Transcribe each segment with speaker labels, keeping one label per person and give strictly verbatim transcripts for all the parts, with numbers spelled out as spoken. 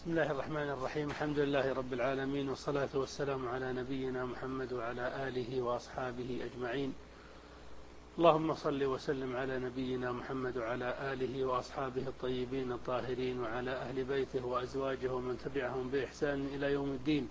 Speaker 1: بسم الله الرحمن الرحيم. الحمد لله رب العالمين، والصلاة والسلام على نبينا محمد وعلى آله وأصحابه أجمعين. اللهم صل وسلم على نبينا محمد وعلى آله وأصحابه الطيبين الطاهرين وعلى أهل بيته وأزواجه ومن تبعهم بإحسان إلى يوم الدين.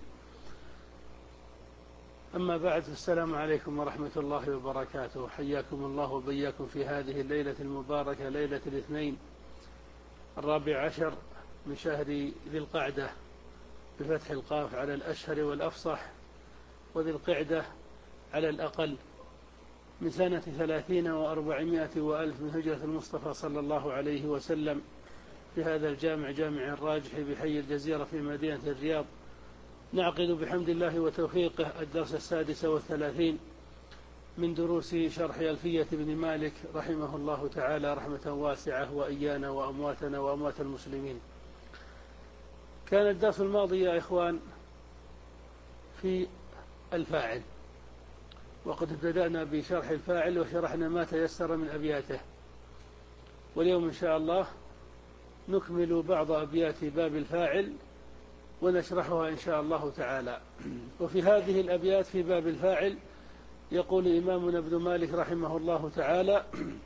Speaker 1: أما بعد، السلام عليكم ورحمة الله وبركاته. حياكم الله وبياكم في هذه الليلة المباركة، ليلة الاثنين الرابع عشر من شهر ذي القعدة بفتح القاف على الأشهر والأفصح، وذي القعدة على الأقل، من سنة ثلاثين وأربعمائة وألف من هجرة المصطفى صلى الله عليه وسلم، في هذا الجامع جامع الراجح بحي الجزيرة في مدينة الرياض. نعقد بحمد الله وتوفيقه الدرس السادس والثلاثين من دروس شرح ألفية بن مالك رحمه الله تعالى رحمة واسعة، وإيانا وأمواتنا وأموات المسلمين. كان الدرس الماضي يا إخوان في الفاعل، وقد ابتدأنا بشرح الفاعل وشرحنا ما تيسر من أبياته، واليوم إن شاء الله نكمل بعض أبيات باب الفاعل ونشرحها إن شاء الله تعالى. وفي هذه الأبيات في باب الفاعل يقول إمامنا ابن مالك رحمه الله تعالى: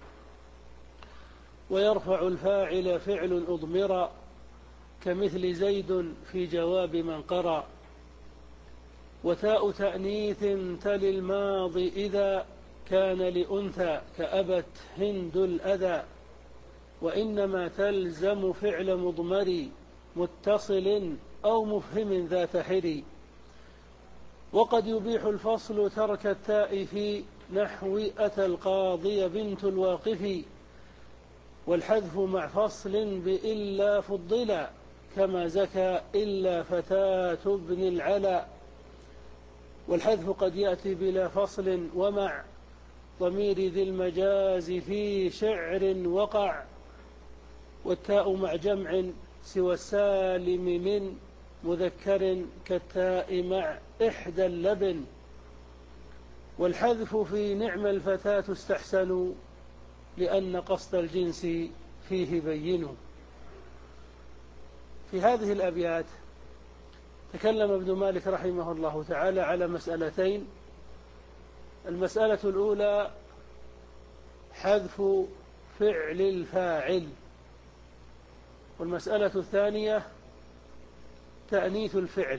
Speaker 1: ويرفع الفاعل فعل أضمر كمثل زيد في جواب من قرأ، وتاء تأنيث تلي الماضي إذا كان لأنثى كأبت هند الأذى، وإنما تلزم فعل مضمر متصل أو مفهم ذات حري، وقد يبيح الفصل ترك التاء في نحو أتى القاضي بنت الواقف، والحذف مع فصل بإلا فضلا كما زكى إلا فتاة ابن العلا، والحذف قد يأتي بلا فصل ومع ضمير ذي المجاز في شعر وقع، والتاء مع جمع سوى السالم من مذكر كالتاء مع إحدى اللبن، والحذف في نعم الفتاة استحسن لأن قصد الجنس فيه بين. في هذه الأبيات تكلم ابن مالك رحمه الله تعالى على مسألتين: المسألة الأولى حذف فعل الفاعل، والمسألة الثانية تأنيث الفعل.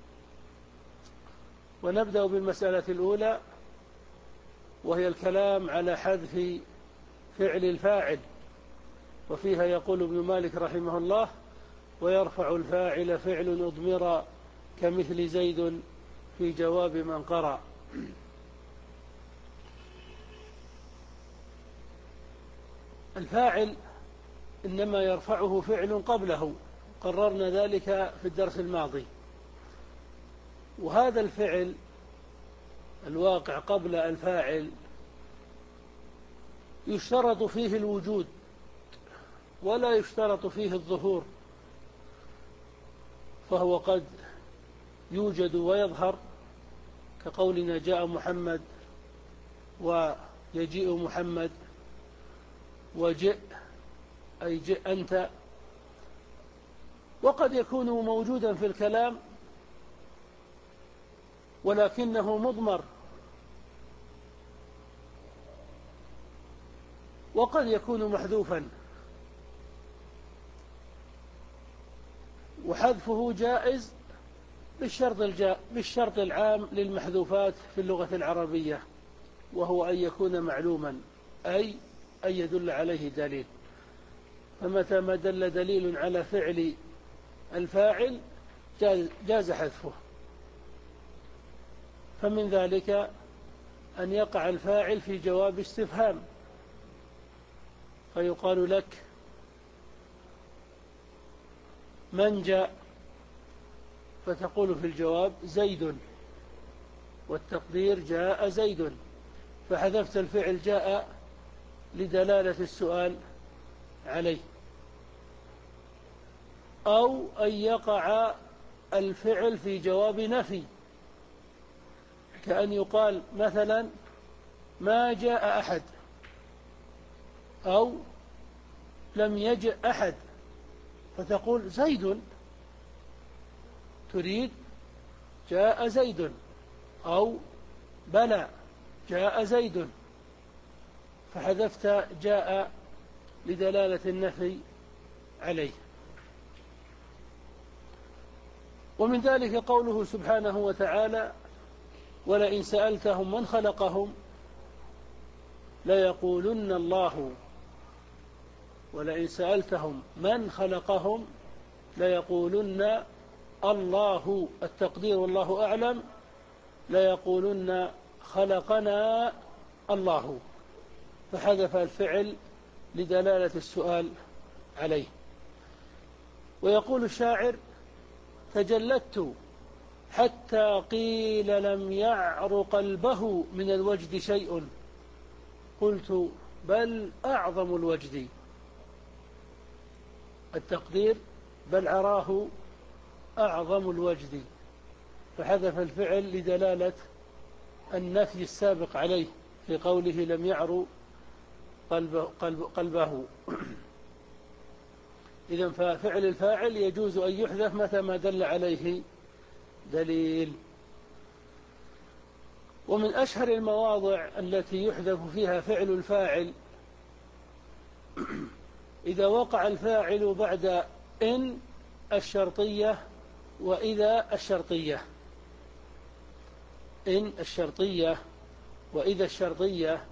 Speaker 1: ونبدأ بالمسألة الأولى، وهي الكلام على حذف فعل الفاعل، وفيها يقول ابن مالك رحمه الله: ويرفع الفاعل فعل أضمر كمثل زيد في جواب من قرأ. الفاعل إنما يرفعه فعل قبله، قررنا ذلك في الدرس الماضي، وهذا الفعل الواقع قبل الفاعل يشترط فيه الوجود ولا يشترط فيه الظهور، فهو قد يوجد ويظهر، كقولنا جاء محمد ويجيء محمد، وجئ أي جئ أنت، وقد يكون موجودا في الكلام ولكنه مضمر، وقد يكون محذوفا، وحذفه جائز بالشرط, الجا بالشرط العام للمحذوفات في اللغة العربية، وهو أن يكون معلوما، أي أن يدل عليه دليل. فمتى ما دل دليل على فعل الفاعل جاز, جاز حذفه. فمن ذلك أن يقع الفاعل في جواب استفهام، فيقال لك من جاء، فتقول في الجواب زيد، والتقدير جاء زيد، فحذفت الفعل جاء لدلالة السؤال عليه. أو أن يقع الفعل في جواب نفي، كأن يقال مثلا ما جاء أحد، أو لم يجئ أحد، فتقول زيد، تريد جاء زيد، أو بلى جاء زيد، فحذفت جاء لدلالة النفي عليه. ومن ذلك قوله سبحانه وتعالى: ولئن سألتهم من خلقهم ليقولن الله. ولئن سألتهم من خلقهم ليقولن الله، التقدير والله أعلم، ليقولن خلقنا الله، فحذف الفعل لدلالة السؤال عليه. ويقول الشاعر: تجلدت حتى قيل لم يعر قلبه من الوجد شيء، قلت بل أعظم الوجد. التقدير: بل عراه أعظم الوجد، فحذف الفعل لدلالة النفي السابق عليه في قوله لم يعر قلبه, قلب قلبه. إذن ففعل الفاعل يجوز أن يحذف متى ما دل عليه دليل. ومن أشهر المواضع التي يحذف فيها فعل الفاعل إذا وقع الفاعل بعد إن الشرطية وإذا الشرطية. إن الشرطية وإذا الشرطية.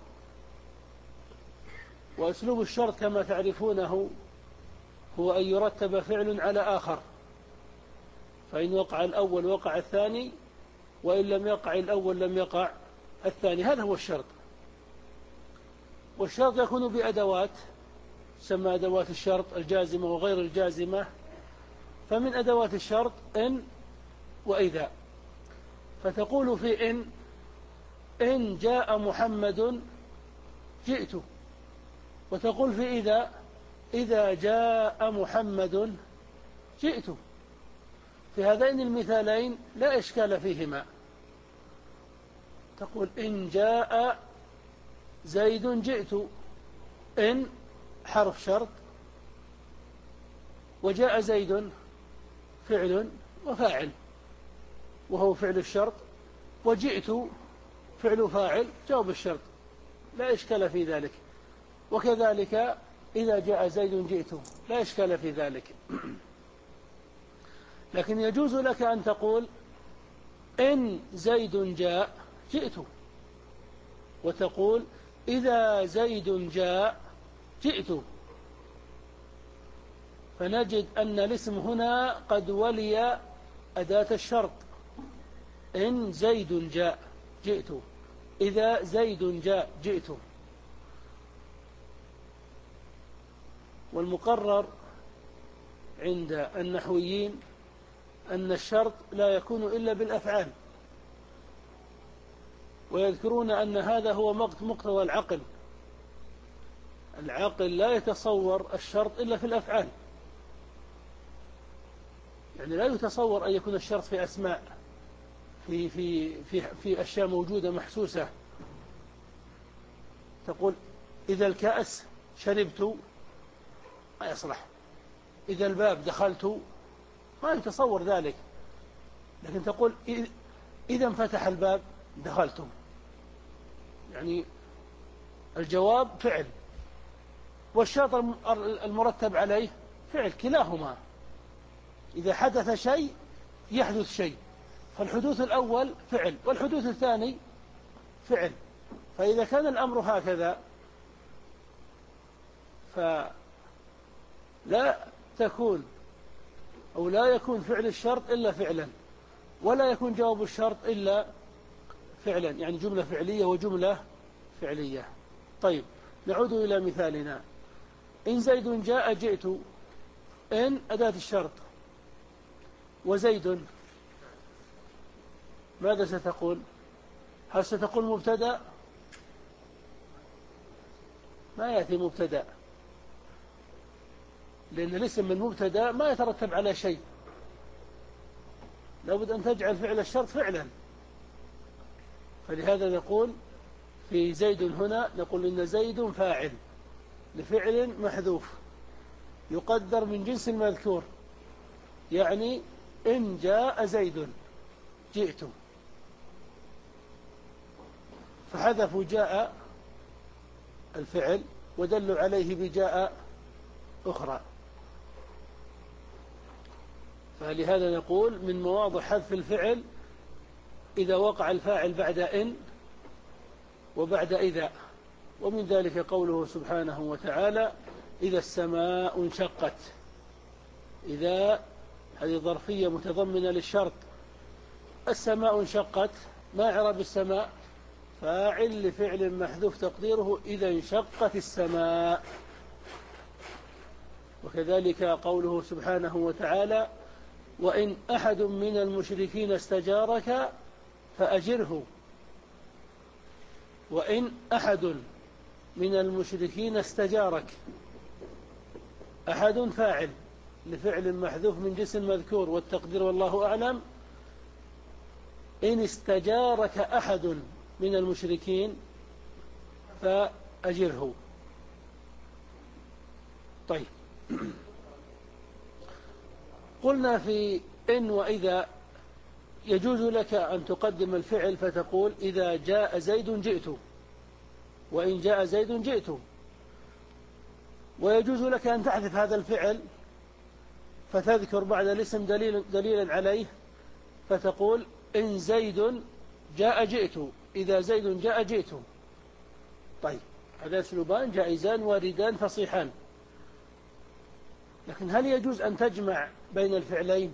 Speaker 1: وأسلوب الشرط كما تعرفونه هو أن يرتب فعل على آخر، فإن وقع الأول وقع الثاني، وإن لم يقع الأول لم يقع الثاني. هذا هو الشرط. والشرط يكون بأدوات تسمى أدوات الشرط الجازمة وغير الجازمة. فمن أدوات الشرط إن وإذا. فتقول في إن: إن جاء محمد جئت. وتقول في إذا: إذا جاء محمد جئت. في هذين المثالين لا إشكال فيهما. تقول إن جاء زيد جئت. إن حرف شرط، وجاء زيد فعل وفاعل وهو فعل الشرط، وجئت فعل فاعل جواب الشرط، لا إشكال في ذلك. وكذلك إذا جاء زيد جئت، لا إشكال في ذلك. لكن يجوز لك أن تقول إن زيد جاء جئت، وتقول إذا زيد جاء جئت. فنجد أن الاسم هنا قد ولي أداة الشرط. إن زيد جاء جئت، إذا زيد جاء جئت. والمقرر عند النحويين أن الشرط لا يكون إلا بالأفعال، ويذكرون أن هذا هو مقتضى العقل. العقل لا يتصور الشرط إلا في الأفعال، يعني لا يتصور أن يكون الشرط في أسماء، في, في, في, في أشياء موجودة محسوسة. تقول إذا الكأس شربت، ما يصلح. إذا الباب دخلت، ما يتصور ذلك. لكن تقول إذا انفتح الباب دخلت، يعني الجواب فعل والشرط المرتب عليه فعل، كلاهما. إذا حدث شيء يحدث شيء، فالحدوث الأول فعل والحدوث الثاني فعل. فإذا كان الأمر هكذا فلا تكون أو لا يكون فعل الشرط إلا فعلا، ولا يكون جواب الشرط إلا فعلا، يعني جملة فعلية وجملة فعلية. طيب، نعود إلى مثالنا. إن زيد جاء جئت. إن أداة الشرط، وزيد ماذا ستقول؟ هل ستقول مبتدأ؟ ما يأتي مبتدأ، لأن الاسم من مبتدأ ما يترتب على شيء، لابد أن تجعل فعل الشرط فعلا. فلهذا نقول في زيد هنا، نقول إن زيد فاعل لفعل محذوف يقدر من جنس المذكور، يعني إن جاء زيد جئت، فحذفوا جاء الفعل ودلوا عليه بجاء أخرى. فلهذا نقول من مواضع حذف الفعل إذا وقع الفاعل بعد إن وبعد إذا. ومن ذلك قوله سبحانه وتعالى إذا السماء انشقت. إذا هذه ظرفية متضمنة للشرط. السماء انشقت، ما إعراب السماء؟ فاعل لفعل محذوف تقديره إذا انشقت السماء. وكذلك قوله سبحانه وتعالى وإن أحد من المشركين استجارك فأجره. وإن أحد من المشركين استجارك، أحد فاعل لفعل محذوف من جسم مذكور والتقدير والله أعلم. إن استجارك أحد من المشركين فأجره. طيب، قلنا في إن وإذا يجوز لك أن تقدم الفعل فتقول إذا جاء زيد جئت، وإن جاء زيد جئت. ويجوز لك أن تحذف هذا الفعل فتذكر بعد الاسم دليل دليلا عليه فتقول إن زيد جاء جئت، إذا زيد جاء جئت. طيب، هذا أسلوبان جائزان واردان فصيحان. لكن هل يجوز أن تجمع بين الفعلين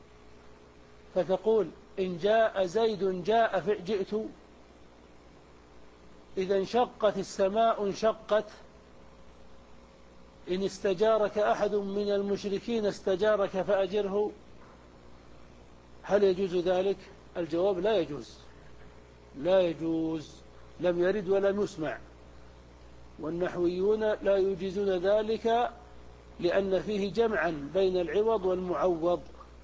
Speaker 1: فتقول إن جاء زيد جاء جئت، إذا انشقت السماء انشقت، إن استجارك أحد من المشركين استجارك فأجره؟ هل يجوز ذلك؟ الجواب لا يجوز، لا يجوز، لم يرد ولم يسمع. والنحويون لا يجيزون ذلك لأن فيه جمعا بين العوض والمعوض،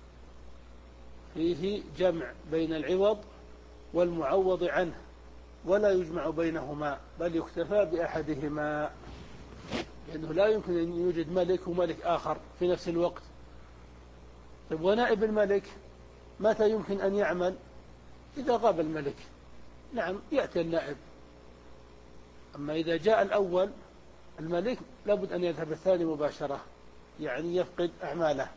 Speaker 1: فيه جمع بين العوض والمعوض عنه، ولا يجمع بينهما بل يكتفى بأحدهما، لأنه لا يمكن أن يوجد ملك وملك آخر في نفس الوقت. طيب، ونائب الملك متى يمكن أن يعمل؟ إذا غاب الملك، نعم يأتي النائب. أما إذا جاء الأول الملك لابد أن يذهب الثاني مباشرة، يعني يفقد أعماله.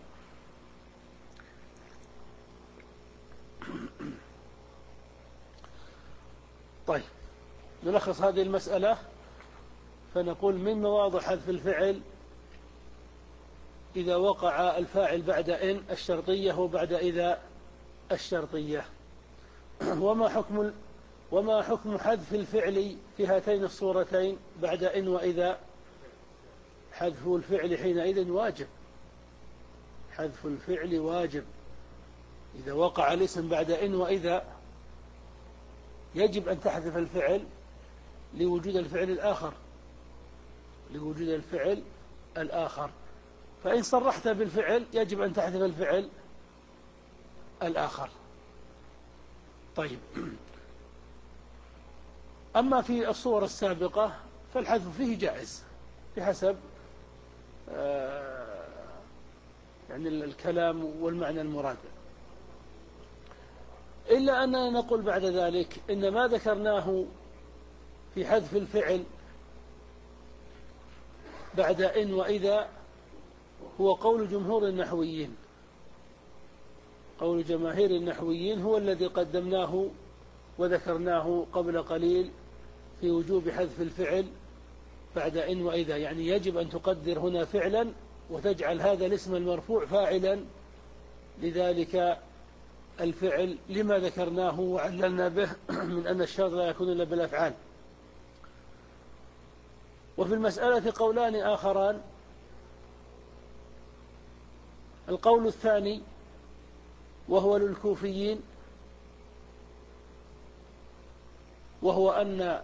Speaker 1: طيب، نلخص هذه المسألة فنقول من مواضع حذف الفعل إذا وقع الفاعل بعد إن الشرطية وبعد إذا الشرطية. وما حكم وما حكم حذف الفعل في هاتين الصورتين بعد إن وإذا؟ حذف الفعل حينئذ واجب، حذف الفعل واجب. إذا وقع الاسم بعد إن وإذا يجب أن تحذف الفعل لوجود الفعل الآخر، لوجود الفعل الآخر. فإن صرحت بالفعل يجب أن تحذف الفعل الآخر. طيب، أما في الصور السابقة فالحذف فيه جائز بحسب يعني الكلام والمعنى المراد، إلا أننا نقول بعد ذلك إن ما ذكرناه في حذف الفعل بعد إن وإذا هو قول جمهور النحويين، قول جماهير النحويين هو الذي قدمناه وذكرناه قبل قليل في وجوب حذف الفعل بعد إن وإذا. يعني يجب أن تقدر هنا فعلا وتجعل هذا الاسم المرفوع فاعلا لذلك الفعل لما ذكرناه وعللنا به من أن الشرط لا يكون إلا بالأفعال. وفي المسألة قولان آخران. القول الثاني وهو للكوفيين، وهو أن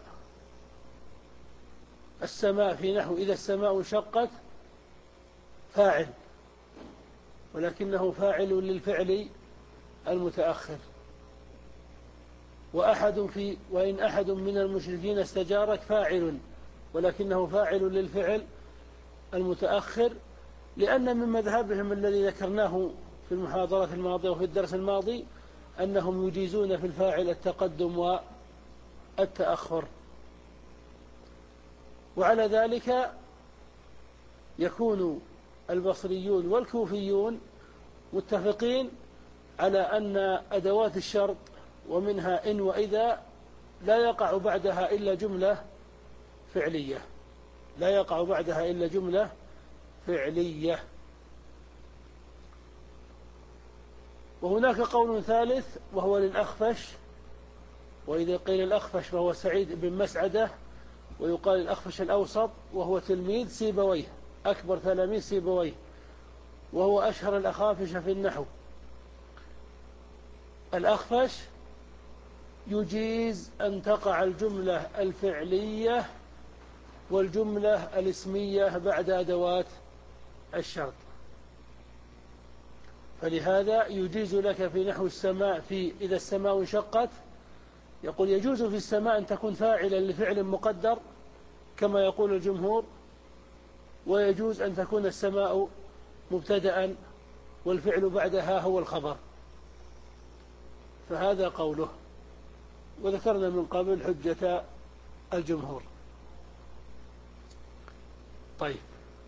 Speaker 1: السماء في نحو إذا السماء انشقت فاعل، ولكنه فاعل للفعل المتأخر. وأحد في وإن أحد من المشركين استجارك فاعل، ولكنه فاعل للفعل المتأخر، لأن من مذهبهم الذي ذكرناه في المحاضرة الماضية وفي الدرس الماضي أنهم يجيزون في الفاعل التقدم والتأخر، وعلى ذلك يكون البصريون والكوفيون متفقين على أن أدوات الشرط ومنها إن وإذا لا يقع بعدها إلا جملة فعلية، لا يقع بعدها إلا جملة فعلية. وهناك قول ثالث وهو للأخفش، وإذا قيل الأخفش فهو سعيد بن مسعدة، ويقال الأخفش الأوسط وهو تلميذ سيبويه، أكبر تلاميذ سيبويه، وهو أشهر الأخافش في النحو. الأخفش يجيز أن تقع الجملة الفعلية والجملة الاسمية بعد أدوات الشرط، فلهذا يجيز لك في نحو السماء في إذا السماء انشقت، يقول يجوز في السماء أن تكون فاعلا لفعل مقدر كما يقول الجمهور، ويجوز أن تكون السماء مبتدأ والفعل بعدها هو الخبر، فهذا قوله. وذكرنا من قبل حجة الجمهور. طيب،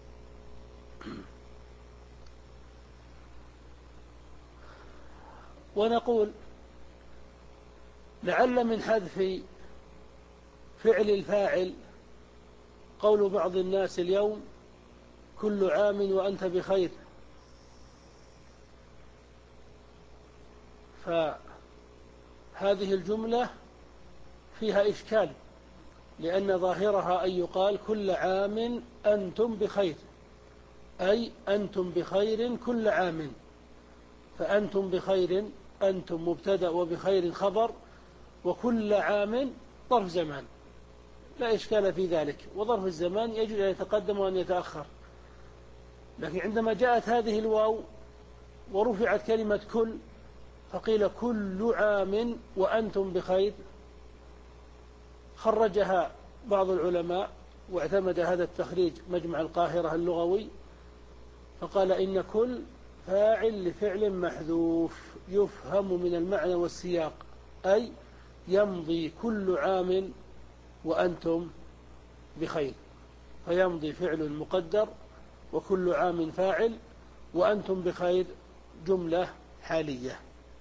Speaker 1: ونقول لعل من حذف فعل الفاعل قول بعض الناس اليوم كل عام وأنت بخير، فهذه الجملة فيها إشكال، لأن ظاهرها أن يقال كل عام أنتم بخير، أي أنتم بخير كل عام، فأنتم بخير أنتم مبتدأ وبخير خبر، وكل عام ظرف زمان، لا إشكال في ذلك، وظرف الزمان يجب أن يتقدم وأن يتأخر. لكن عندما جاءت هذه الواو ورفعت كلمة كل فقيل كل عام وأنتم بخير، خرجها بعض العلماء واعتمد هذا التخريج مجمع القاهرة اللغوي، فقال إن كل فاعل لفعل محذوف يفهم من المعنى والسياق، أي يمضي كل عام وأنتم بخير، فيمضي فعل مقدر وكل عام فاعل وأنتم بخير جملة حالية،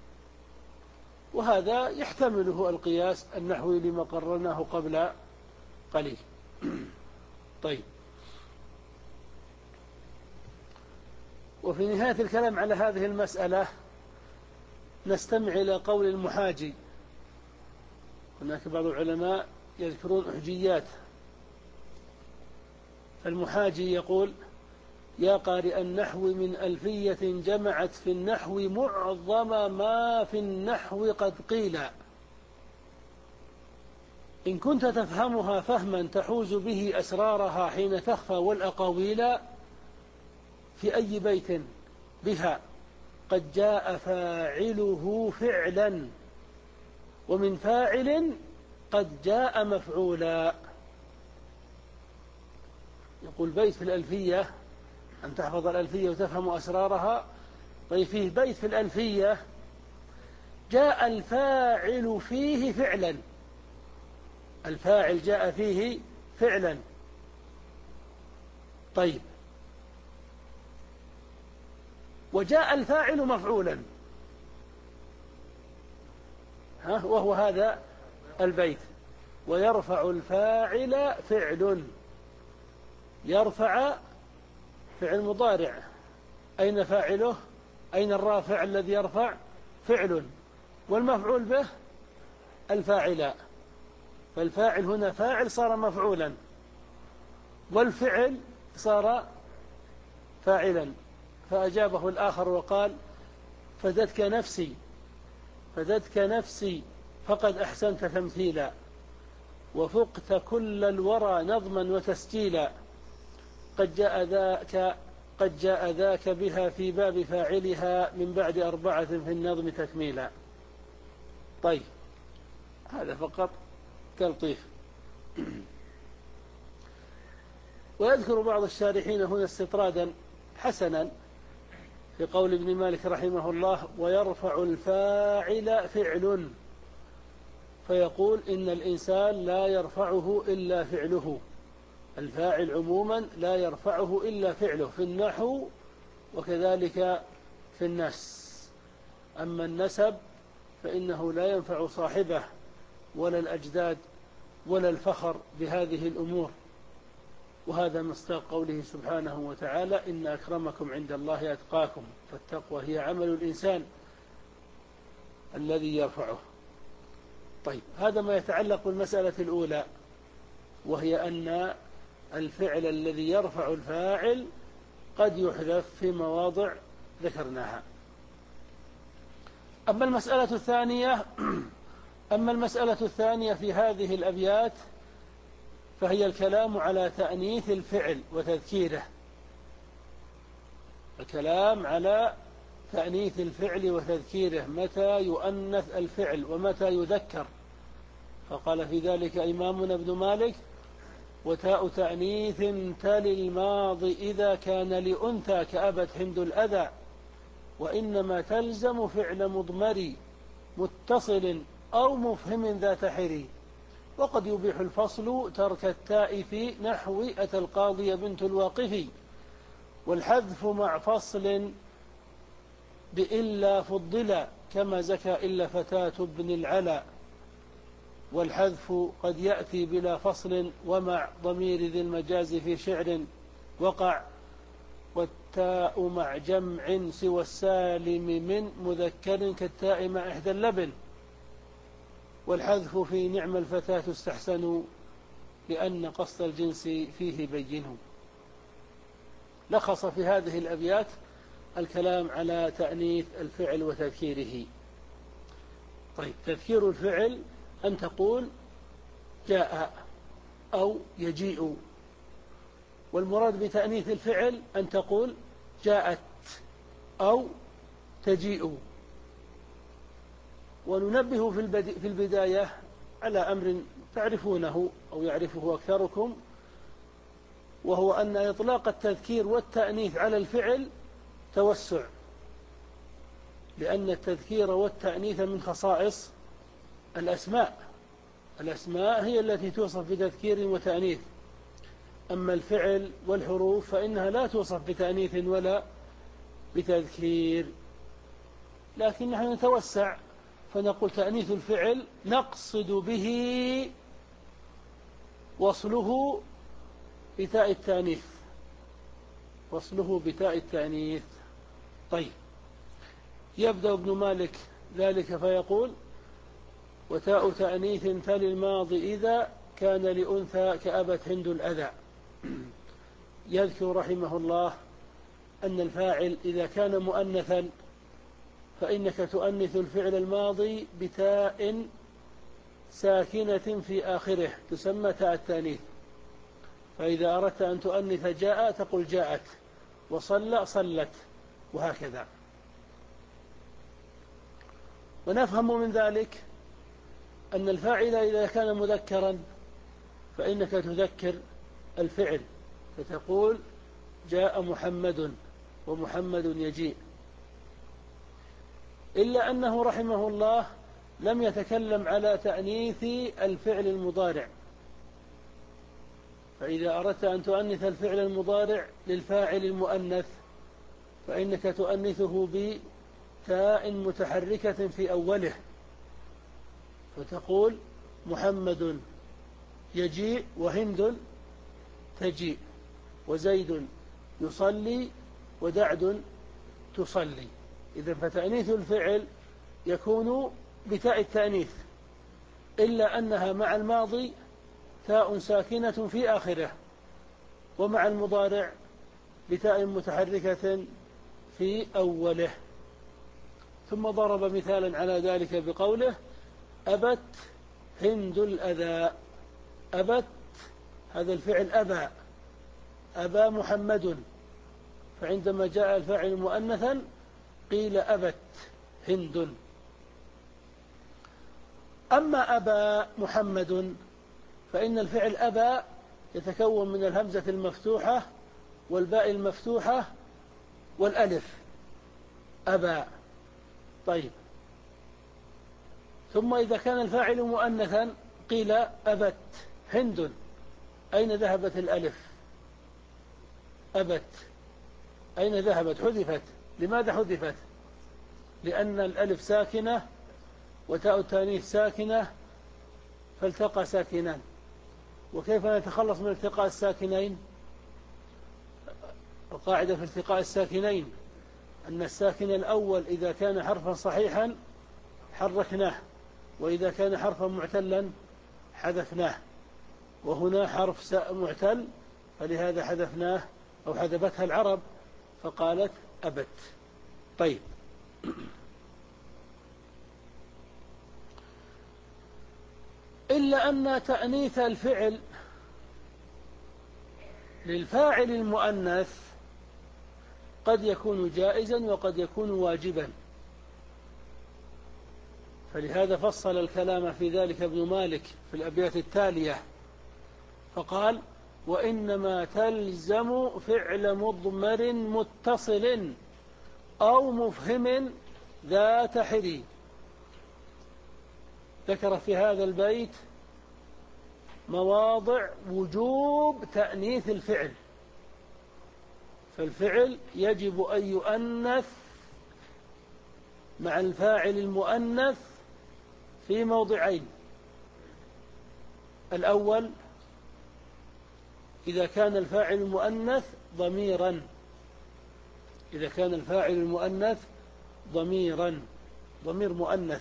Speaker 1: وهذا يحتمله القياس النحوي لما قررناه قبل قليل. طيب، وفي نهاية الكلام على هذه المسألة نستمع إلى قول المحاجي. هناك بعض العلماء يذكرون أحجيات، فالمحاجي يقول: يا قارئ النحو من ألفية جمعت في النحو معظم ما في النحو قد قيل، إن كنت تفهمها فهما تحوز به أسرارها حين تخفى والأقاويل، في أي بيت بها قد جاء فاعله فعلا، ومن فاعل قد جاء مفعولا. يقول بيت في الألفية، أن تحفظ الألفية وتفهم أسرارها. طيب، فيه بيت في الألفية جاء الفاعل فيه فعلا، الفاعل جاء فيه فعلا. طيب، وجاء الفاعل مفعولا، ها وهو هذا البيت: ويرفع الفاعل فعل. يرفع فعل مضارع، أين فاعله؟ أين الرافع الذي يرفع؟ فعل، والمفعول به الفاعل، فالفاعل هنا فاعل صار مفعولا، والفعل صار فاعلا. فأجابه الآخر وقال: فدتك نفسي فدتك نفسي فقد أحسنت تمثيلا، وفقت كل الورى نظما وتسجيلا، قد جاء ذاك قد جاء ذاك بها في باب فاعلها من بعد أربعة في النظم تكميلا. طيب، هذا فقط تلطيف. ويذكر بعض الشارحين هنا استطرادا حسنا في قول ابن مالك رحمه الله: ويرفع الفاعل فعل، فيقول إن الإنسان لا يرفعه إلا فعله. الفاعل عموما لا يرفعه إلا فعله في النحو وكذلك في النس. أما النسب فإنه لا ينفع صاحبه ولا الأجداد ولا الفخر بهذه الأمور. وهذا مصداق قوله سبحانه وتعالى: إن أكرمكم عند الله أتقاكم، فالتقوى هي عمل الإنسان الذي يرفعه. طيب، هذا ما يتعلق بالمسألة الأولى، وهي أن الفعل الذي يرفع الفاعل قد يحذف في مواضع ذكرناها. أما المسألة الثانية أما المسألة الثانية في هذه الأبيات فهي الكلام على تأنيث الفعل وتذكيره. الكلام على تأنيث الفعل وتذكيره، متى يؤنث الفعل ومتى يذكر. فقال في ذلك إمامنا ابن مالك: وتاء تأنيث تلي الماضي إذا كان لأنثى كأبت هند الأذى، وإنما تلزم فعل مضمر متصل أو مفهم ذات حري، وقد يبيح الفصل ترك التاء في نحو أتى القاضي بنت الواقف، والحذف مع فصل بإلا فضلا كما زكى إلا فتاة ابن العلا، والحذف قد يأتي بلا فصل ومع ضمير ذي المجاز في شعر وقع، والتاء مع جمع سوى السالم من مذكر كالتاء مع إحدى اللبن، والحذف في نعم الفتاة استحسن لأن قصد الجنس فيه بينه. لخص في هذه الأبيات الكلام على تأنيث الفعل وتذكيره. طيب، تذكير الفعل أن تقول جاء أو يجيء، والمراد بتأنيث الفعل أن تقول جاءت أو تجيء. وننبه في البداية على أمر تعرفونه أو يعرفه أكثركم، وهو أن إطلاق التذكير والتأنيث على الفعل توسع، لأن التذكير والتأنيث من خصائص الأسماء. الأسماء هي التي توصف بتذكير وتأنيث، أما الفعل والحروف فإنها لا توصف بتأنيث ولا بتذكير. لكن نحن نتوسع فنقول تأنيث الفعل نقصد به وصله بتاء التأنيث وصله بتاء التأنيث. طيب، يبدأ ابن مالك ذلك فيقول: وتاء تأنيث تلي الماضي إذا كان لأنثى كأبت هند الأذى. يذكر رحمه الله أن الفاعل إذا كان مؤنثا فإنك تؤنث الفعل الماضي بتاء ساكنة في آخره تسمى تاء التأنيث. فإذا أردت أن تؤنث جاء تقول جاءت، وصلى صلت، وهكذا. ونفهم من ذلك أن الفاعل إذا كان مذكرا فإنك تذكر الفعل فتقول جاء محمد ومحمد يجيء، إلا أنه رحمه الله لم يتكلم على تأنيث الفعل المضارع. فإذا أردت أن تؤنث الفعل المضارع للفاعل المؤنث فإنك تؤنثه بتاء متحركة في أوله، فتقول محمد يجيء وهند تجيء وزيد يصلي ودعد تصلي. إذا فتأنيث الفعل يكون بتاء التأنيث، إلا أنها مع الماضي تاء ساكنة في آخره، ومع المضارع بتاء متحركة في أوله. ثم ضرب مثالا على ذلك بقوله: أبت هند الأذى. أبت هذا الفعل أبى أبى محمد، فعندما جاء الفاعل مؤنثا قيل أبت هند. أما أبى محمد فإن الفعل أبى يتكون من الهمزة المفتوحة والباء المفتوحة والألف، أبى. طيب، ثم إذا كان الفاعل مؤنثا قيل أبت هند، أين ذهبت الألف؟ أبت أين ذهبت؟ حذفت. لماذا حذفت؟ لأن الألف ساكنة وتاء التانيث ساكنة فالتقى ساكنان. وكيف نتخلص من التقاء الساكنين؟ القاعدة في التقاء الساكنين أن الساكن الأول إذا كان حرفا صحيحا حركناه، وإذا كان حرفا معتلا حذفناه، وهنا حرف معتل فلهذا حذفناه أو حذفتها العرب فقالت أبت. طيب، إلا أن تأنيث الفعل للفاعل المؤنث قد يكون جائزا وقد يكون واجبا، فلهذا فصل الكلام في ذلك ابن مالك في الأبيات التالية فقال: وإنما تلزم فعل مضمر متصل أو مفهم ذات حري. ذكر في هذا البيت مواضع وجوب تأنيث الفعل، فالفعل يجب أن يؤنث مع الفاعل المؤنث في موضعين: الأول إذا كان الفاعل المؤنث ضميرا، إذا كان الفاعل المؤنث ضميرا ضمير مؤنث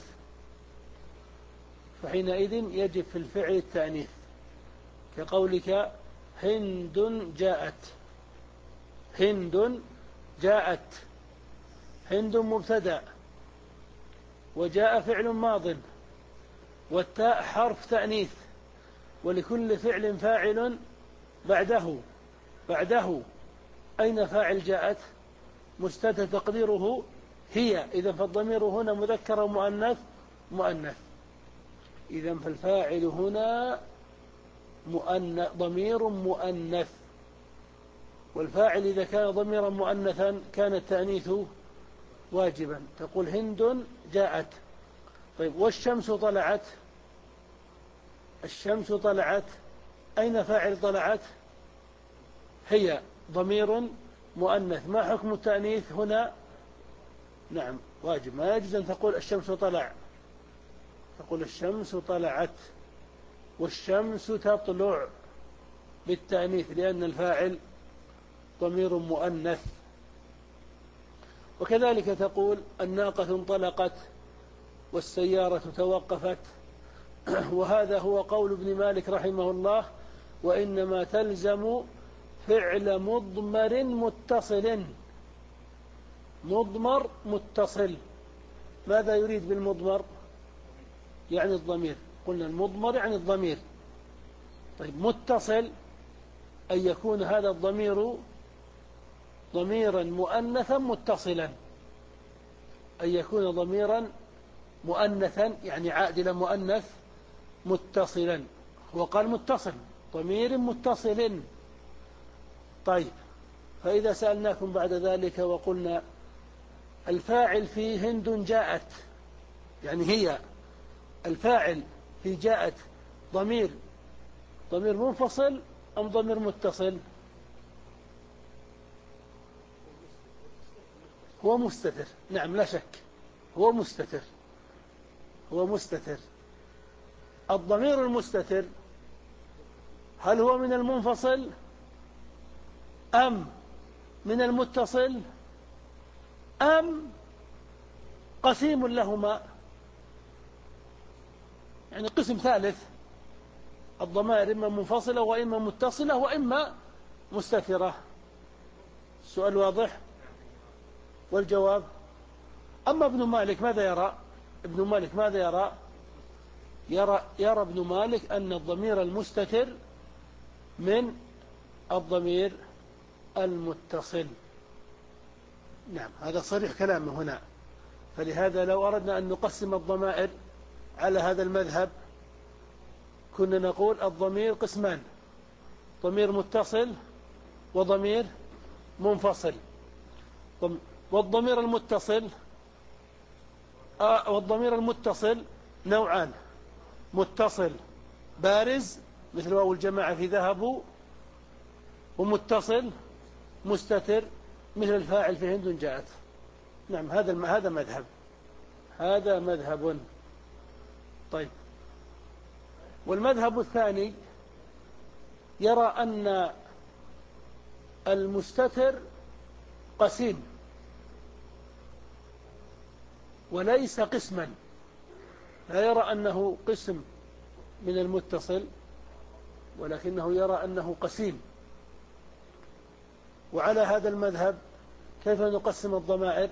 Speaker 1: فحينئذ يجب في الفعل التأنيث، كقولك هند جاءت. هند جاءت، هند مبتدأ وجاء فعل ماض والتاء حرف تأنيث، ولكل فعل فاعل بعده بعده أين فاعل جاءت؟ مستتر تقديره هي، إذا فالضمير هنا مذكر ومؤنث مؤنث، إذا فالفاعل هنا مؤنث ضمير مؤنث، والفاعل إذا كان ضميرا مؤنثا كان التأنيث واجبا، تقول هند جاءت. طيب، والشمس طلعت، الشمس طلعت، أين فاعل طلعت؟ هي، ضمير مؤنث، ما حكم التأنيث هنا؟ نعم واجب، ما يجوز أن تقول الشمس طلع، تقول الشمس طلعت، والشمس تطلع بالتأنيث لأن الفاعل ضمير مؤنث. وكذلك تقول الناقة انطلقت والسيارة توقفت، وهذا هو قول ابن مالك رحمه الله: وإنما تلزم فعل مضمر متصل. مضمر متصل، ماذا يريد بالمضمر؟ يعني الضمير، قلنا المضمر يعني الضمير. طيب، متصل أن يكون هذا الضمير ضميرا مؤنثا متصلا، أن يكون ضميرا مؤنثا يعني عادلا مؤنث متصلا، هو قال متصل، ضمير متصل. طيب، فإذا سألناكم بعد ذلك وقلنا الفاعل في هند جاءت، يعني هي، الفاعل في جاءت ضمير ضمير منفصل أم ضمير متصل؟ هو مستتر، نعم لا شك، هو مستتر، هو مستتر. الضمير المستتر هل هو من المنفصل أم من المتصل أم قسيم لهما؟ يعني قسم ثالث، الضمائر إما منفصلة وإما متصلة وإما مستترة. السؤال واضح؟ والجواب: أما ابن مالك ماذا يرى؟ ابن مالك ماذا يرى؟ يرى, يرى ابن مالك أن الضمير المستتر من الضمير المتصل. نعم، هذا صريح كلامه هنا. فلهذا لو أردنا أن نقسم الضمائر على هذا المذهب كنا نقول الضمير قسمان: ضمير متصل وضمير منفصل. والضمير المتصل آه والضمير المتصل نوعان: متصل بارز مثل واو الجماعة في ذهبوا، ومتصل مستتر مثل الفاعل في هند جاءت. نعم، هذا هذا مذهب هذا مذهب. طيب، والمذهب الثاني يرى أن المستتر قسيم وليس قسما، لا يرى أنه قسم من المتصل، ولكنه يرى أنه قسيم. وعلى هذا المذهب كيف نقسم الضمائر؟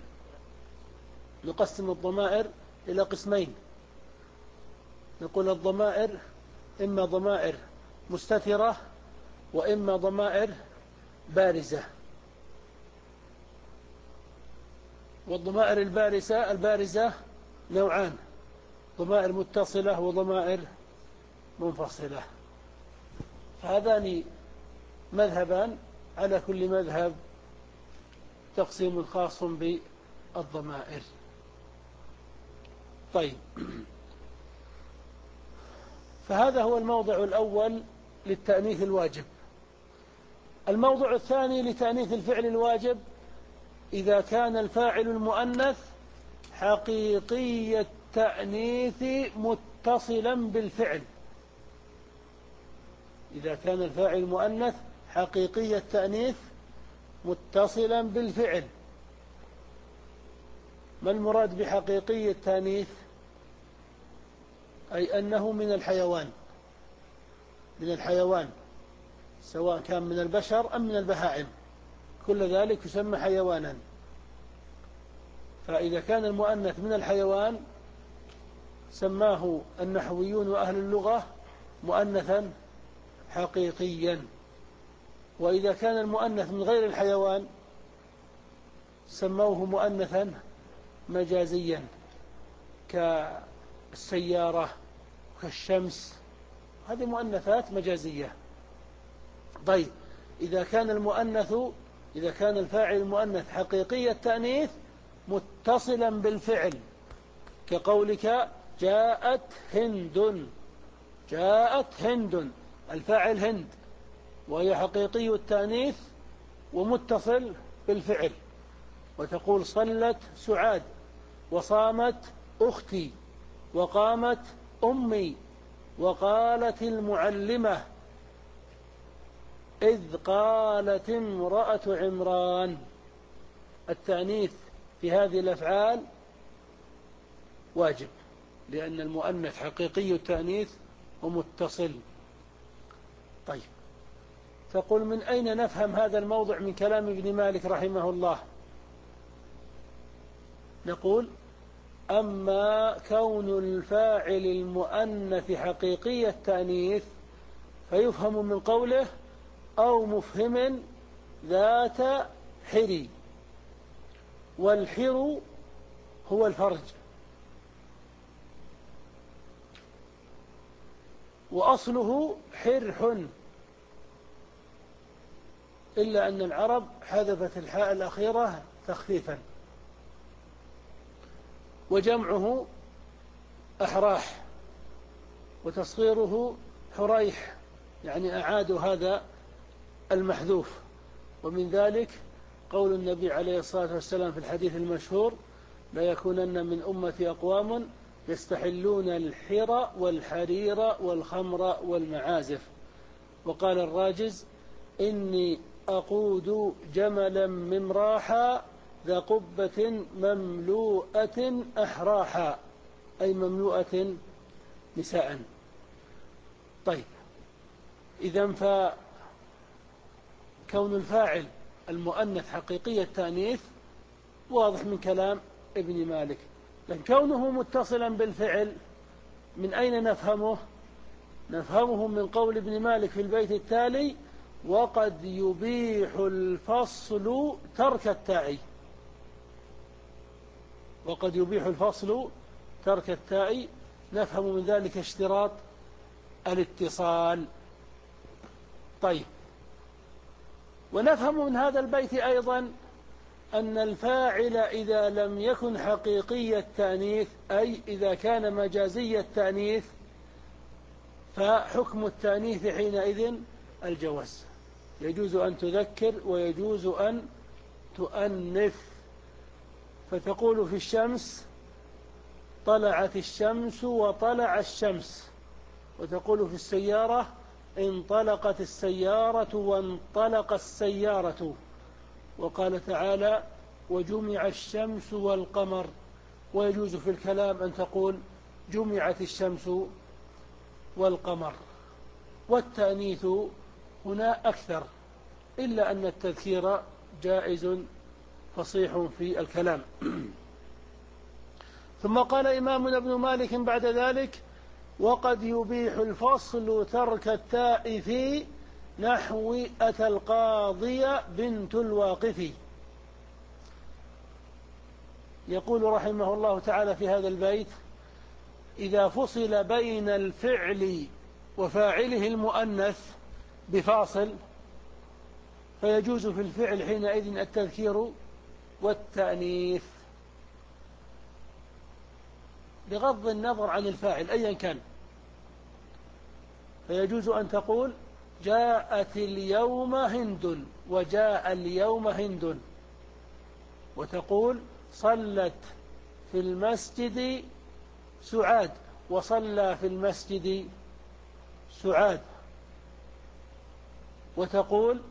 Speaker 1: نقسم الضمائر إلى قسمين. نقول الضمائر إما ضمائر مستترة وإما ضمائر بارزة. والضمائر البارزة البارزة نوعان: ضمائر متصلة وضمائر منفصلة. فهذان مذهبان، على كل مذهب تقسيم خاص بالضمائر. طيب، فهذا هو الموضع الأول للتأنيث الواجب. الموضع الثاني لتأنيث الفعل الواجب: إذا كان الفاعل المؤنث حقيقي التأنيث متصلا بالفعل. إذا كان الفاعل المؤنث حقيقي التأنيث متصلا بالفعل. ما المراد بحقيقي التأنيث؟ أي أنه من الحيوان من الحيوان سواء كان من البشر أم من البهائم، كل ذلك يسمى حيوانا. فإذا كان المؤنث من الحيوان سماه النحويون وأهل اللغة مؤنثا حقيقيا. وإذا كان المؤنث من غير الحيوان سموه مؤنثا مجازيا، كالسيارة كالشمس، هذه مؤنثات مجازية. طيب، إذا كان المؤنث إذا كان الفاعل المؤنث حقيقي التأنيث متصلا بالفعل، كقولك جاءت هند. جاءت هند، الفاعل هند، وهي حقيقي التأنيث ومتصل بالفعل. وتقول صلت سعاد، وصامت أختي، وقامت أمي، وقالت المعلمة، إذ قالت امرأة عمران. التأنيث في هذه الأفعال واجب، لأن المؤنث حقيقي التأنيث ومتصل. طيب، تقول من أين نفهم هذا الموضع من كلام ابن مالك رحمه الله؟ نقول: أما كون الفاعل المؤنث حقيقي التأنيث فيفهم من قوله: أو مفهم ذات حري. والحر هو الفرج، وأصله حرح، إلا أن العرب حذفت الحاء الأخيرة تخفيفا. وجمعه أحراح، وتصغيره حريح، يعني أعادوا هذا المحذوف. ومن ذلك قول النبي عليه الصلاة والسلام في الحديث المشهور: لا يكونن من أمتي أقوام يستحلون الحر والحرير والخمر والمعازف. وقال الراجز: إني أقود جملا ممراحا ذا قبة مملوءة أحراحا، أي مملوءة نساء. طيب، إذن فكون الفاعل المؤنث حقيقي التأنيث واضح من كلام ابن مالك. لكن كونه متصلا بالفعل من أين نفهمه؟ نفهمه من قول ابن مالك في البيت التالي: وقد يبيح الفصل ترك التاء. وقد يبيح الفصل ترك التاء، نفهم من ذلك اشتراط الاتصال. طيب، ونفهم من هذا البيت أيضا أن الفاعل إذا لم يكن حقيقي التأنيث، أي إذا كان مجازي التأنيث، فحكم التأنيث حينئذ الجواز، يجوز أن تذكر ويجوز أن تؤنث. فتقول في الشمس طلعت الشمس وطلع الشمس، وتقول في السيارة انطلقت السيارة وانطلق السيارة. وقال تعالى وجمع الشمس والقمر. ويجوز في الكلام أن تقول جمعت الشمس والقمر. والتأنيث هنا أكثر، إلا أن التذكير جائز فصيح في الكلام. ثم قال إمامنا ابن مالك بعد ذلك وقد يبيح الفصل ترك التاء في نحو أتى القاضي بنت الواقف. يقول رحمه الله تعالى في هذا البيت إذا فصل بين الفعل وفاعله المؤنث بفاصل فيجوز في الفعل حينئذ التذكير والتأنيث بغض النظر عن الفاعل أيا كان. فيجوز أن تقول جاءت اليوم هند وجاء اليوم هند، وتقول صلت في المسجد سعاد وصلى في المسجد سعاد، وتقول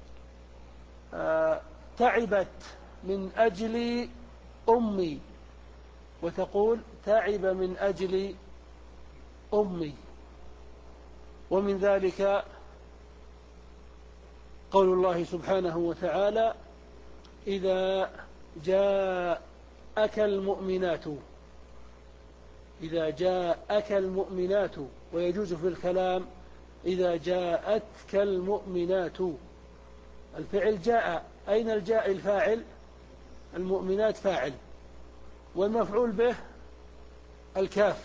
Speaker 1: آه تعبت من أجل أمي، وتقول تعب من أجل أمي. ومن ذلك قول الله سبحانه وتعالى إذا جاءك المؤمنات إذا جاءك المؤمنات. ويجوز في الكلام إذا جاءتك المؤمنات. الفعل جاء، أين الجاء الفاعل؟ المؤمنات فاعل، والمفعول به الكاف.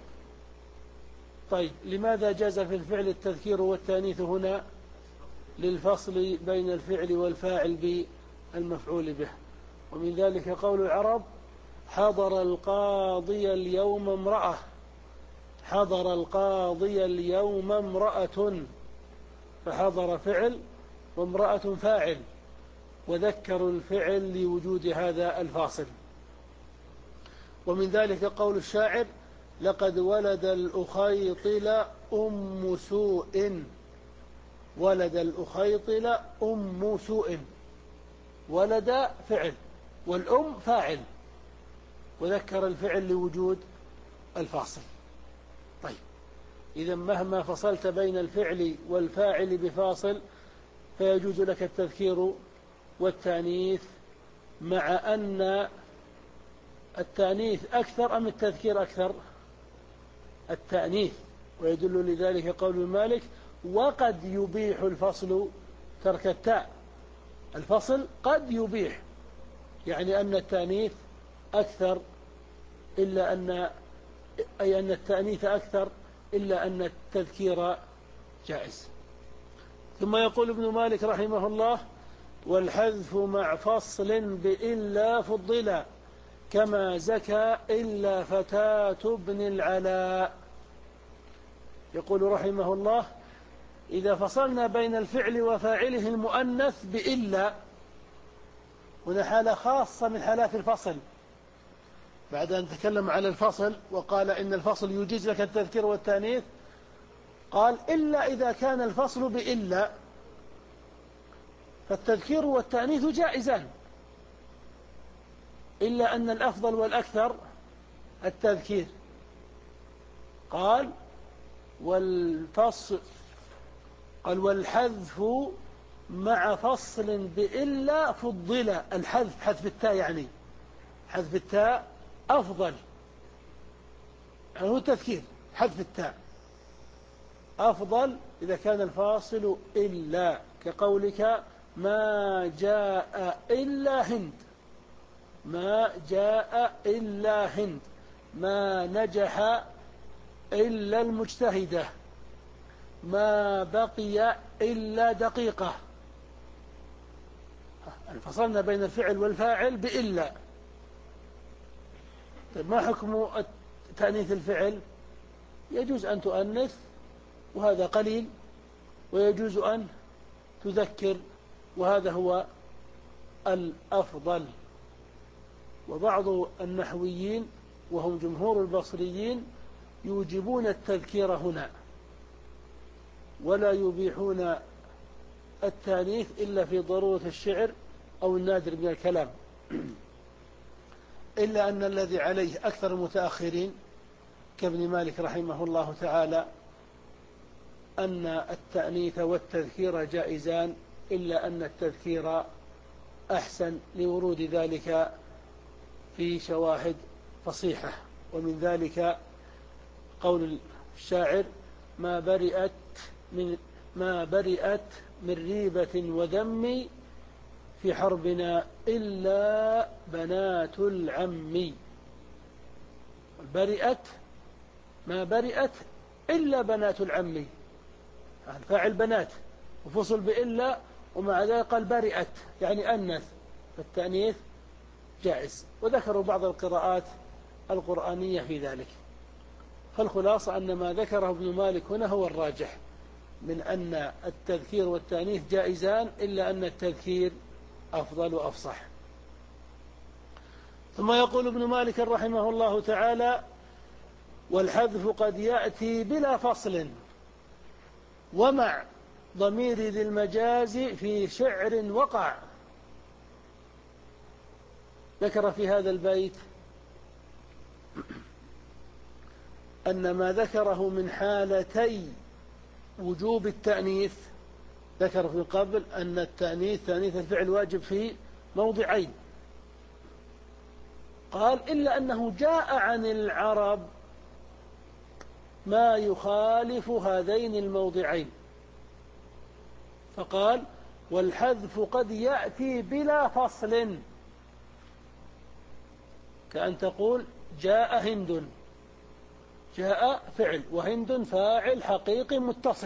Speaker 1: طيب لماذا جاز في الفعل التذكير والتانيث هنا؟ للفصل بين الفعل والفاعل بالمفعول به. ومن ذلك قول العرب حضر القاضي اليوم امرأة، حضر القاضي اليوم امرأة، فحضر فعل وامرأة فاعل، وذكروا الفعل لوجود هذا الفاصل. ومن ذلك قول الشاعر لقد ولد الأخيطل أم سوء، ولد الأخيطل أم سوء، ولد فعل والأم فاعل، وذكر الفعل لوجود الفاصل. طيب إذا مهما فصلت بين الفعل والفاعل بفاصل فيجوز لك التذكير والتانيث، مع أن التانيث أكثر أم التذكير أكثر؟ التأنيث. ويدل لذلك قول المالك وقد يبيح الفصل ترك التاء. الفصل قد يبيح، يعني أن التأنيث أكثر، إلا أن أي أن التأنيث أكثر إلا أن التذكير جائز. ثم يقول ابن مالك رحمه الله والحذف مع فصل بإلا فضلا كما زكى إلا فتاة ابن العلاء. يقول رحمه الله إذا فصلنا بين الفعل وفاعله المؤنث بإلا، هنا حالة خاصة من حالات الفصل، بعد أن تكلم على الفصل وقال إن الفصل يجيز لك التذكير والتانيث، قال إلا إذا كان الفصل بإلا فالتذكير والتانيث جائزان، إلا أن الأفضل والأكثر التذكير. قال والفصل قال والحذف مع فصل بإلا فضل. الحذف حذف التاء، يعني حذف التاء أفضل، يعني هو التذكير حذف التاء أفضل إذا كان الفاصل إلا، كقولك ما جاء إلا هند، ما جاء إلا هند، ما نجح إلا المجتهدة، ما بقي إلا دقيقة. يعني فصلنا بين الفعل والفاعل بإلا. طيب ما حكم تأنيث الفعل؟ يجوز أن تؤنث وهذا قليل، ويجوز أن تذكر وهذا هو الأفضل. وبعض النحويين وهم جمهور البصريين يوجبون التذكير هنا ولا يبيحون التانيث إلا في ضرورة الشعر أو النادر من الكلام، إلا أن الذي عليه أكثر المتأخرين كابن مالك رحمه الله تعالى أن التأنيث والتذكير جائزان، إلا أن التذكير أحسن لورود ذلك في شواهد فصيحة. ومن ذلك قول الشاعر: ما برئت من ما برئت من ريبة وذم في حربنا إلا بنات العم. برئت ما برئت إلا بنات العم، الفاعل بنات وفصل بإلا، ومع ذلك قال برئت يعني أنث، فالتأنيث جائز. وذكروا بعض القراءات القرآنية في ذلك. فالخلاصة أن ما ذكره ابن مالك هنا هو الراجح من أن التذكير والتأنيث جائزان، إلا أن التذكير أفضل وأفصح. ثم يقول ابن مالك رحمه الله تعالى: والحذف قد يأتي بلا فصل ومع ضمير ذي المجاز في شعر وقع. ذكر في هذا البيت أن ما ذكره من حالتي وجوب التأنيث، ذكر في قبل أن التأنيث تأنيث الفعل واجب في موضعين، قال: إلا أنه جاء عن العرب ما يخالف هذين الموضعين، فقال: والحذف قد يأتي بلا فصل، كأن تقول جاء هند، جاء فعل وهند فاعل حقيقي متصل.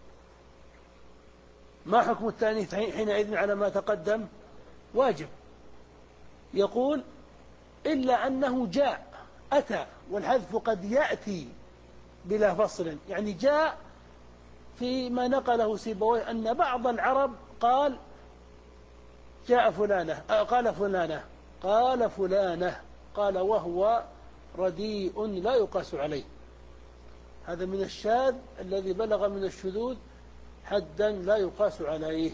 Speaker 1: ما حكم التأنيث حينئذ على ما تقدم؟ واجب. يقول: إلا أنه جاء أتى، والحذف قد يأتي بلا فصل، يعني جاء فيما نقله سيبويه أن بعض العرب قال جاء فلانة، قال فلانة قال فلانة قال وهو رديء لا يقاس عليه. هذا من الشاذ الذي بلغ من الشذوذ حدا لا يقاس عليه،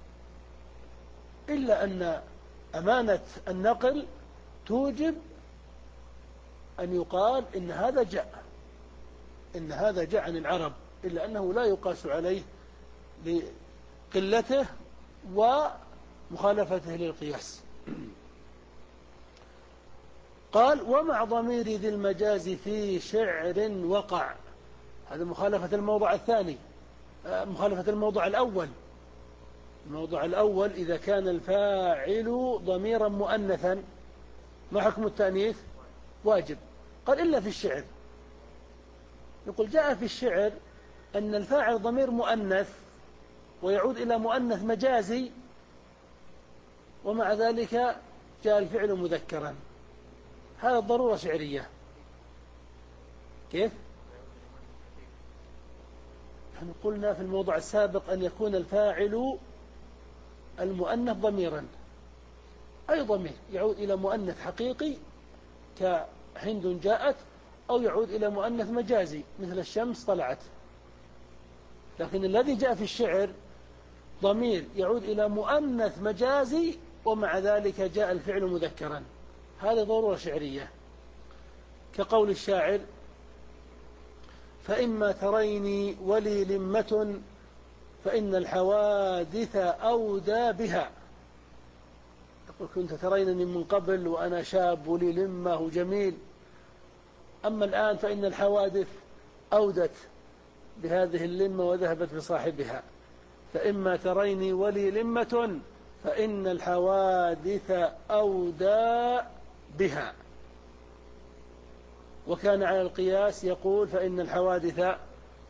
Speaker 1: إلا أن أمانة النقل توجب أن يقال إن هذا جاء إن هذا جاء عن العرب، إلا أنه لا يقاس عليه لقلته ومخالفته للقياس. قال: ومع ضمير ذي المجاز في شعر وقع. هذا مخالفة الموضع الثاني، مخالفة الموضع الأول. الموضع الأول إذا كان الفاعل ضميرا مؤنثا ما حكم التأنيث؟ واجب. قال: إلا في الشعر. يقول: جاء في الشعر أن الفاعل ضمير مؤنث ويعود إلى مؤنث مجازي، ومع ذلك جاء الفعل مذكرا. هذا ضرورة شعرية. كيف؟ نحن قلنا في الموضع السابق أن يكون الفاعل المؤنث ضميرا، أي ضمير يعود إلى مؤنث حقيقي كهند جاءت، أو يعود إلى مؤنث مجازي مثل الشمس طلعت. لكن الذي جاء في الشعر ضمير يعود إلى مؤنث مجازي، ومع ذلك جاء الفعل مذكرا. هذا ضرورة شعرية، كقول الشاعر: فإما تريني ولي لمة فإن الحوادث أودى بها. يقول: كنت ترينني من قبل وأنا شاب ولي لمة وجميل، أما الآن فإن الحوادث أودت بهذه اللمة وذهبت بصاحبها. فإما تريني ولي لمة فإن الحوادث أودى بها. وكان على القياس يقول: فإن الحوادث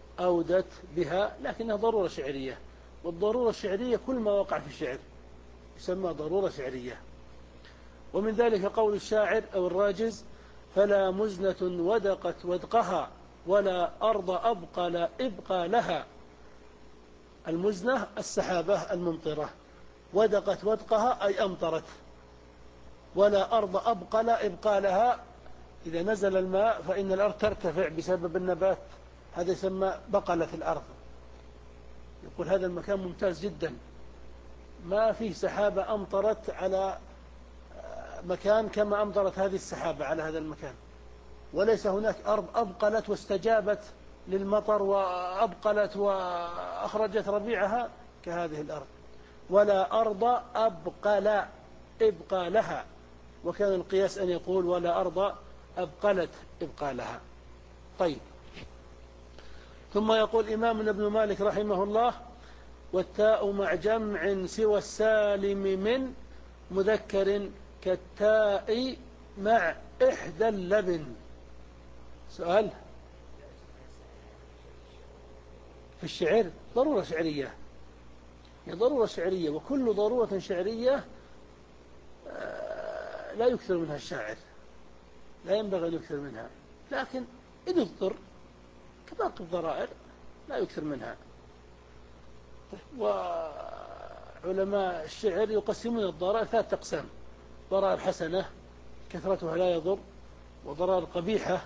Speaker 1: أودت بها، لكنها ضرورة شعرية، والضرورة الشعرية كل ما وقع في الشعر. يسمى ضرورة شعرية. ومن ذلك قول الشاعر أو الراجز: فلا مزنة ودقت ودقها ولا أرض أبقى لا إبقى لها. المزنة السحابة الممطرة، ودقت ودقها أي أمطرت، ولا أرض أبقى لا إبقى لها. إذا نزل الماء فإن الأرض ترتفع بسبب النبات، هذا يسمى بقلة الأرض. يقول هذا المكان ممتاز جدا، ما فيه سحابة أمطرت على مكان كما أمطرت هذه السحابة على هذا المكان، وليس هناك أرض أبقلت واستجابت للمطر وأبقلت وأخرجت ربيعها كهذه الأرض. ولا أرض أبقل إبقى لها، وكان القياس أن يقول ولا أرض أبقلت إبقى لها. طيب، ثم يقول إمامنا ابن مالك رحمه الله: والتاء مع جمع سوى السالم من مذكر كالتاء مع إحدى اللبن. سؤال في الشعر ضرورة شعرية، هي ضرورة شعرية، وكل ضرورة شعرية لا يكثر منها الشاعر، لا ينبغي أن يكثر منها، لكن إن اضطر كباقي الضرائر لا يكثر منها. وعلماء الشعر يقسمون الضرائر ثلاثة أقسام: ضرائر حسنة كثرتها لا يضر، وضرائر قبيحة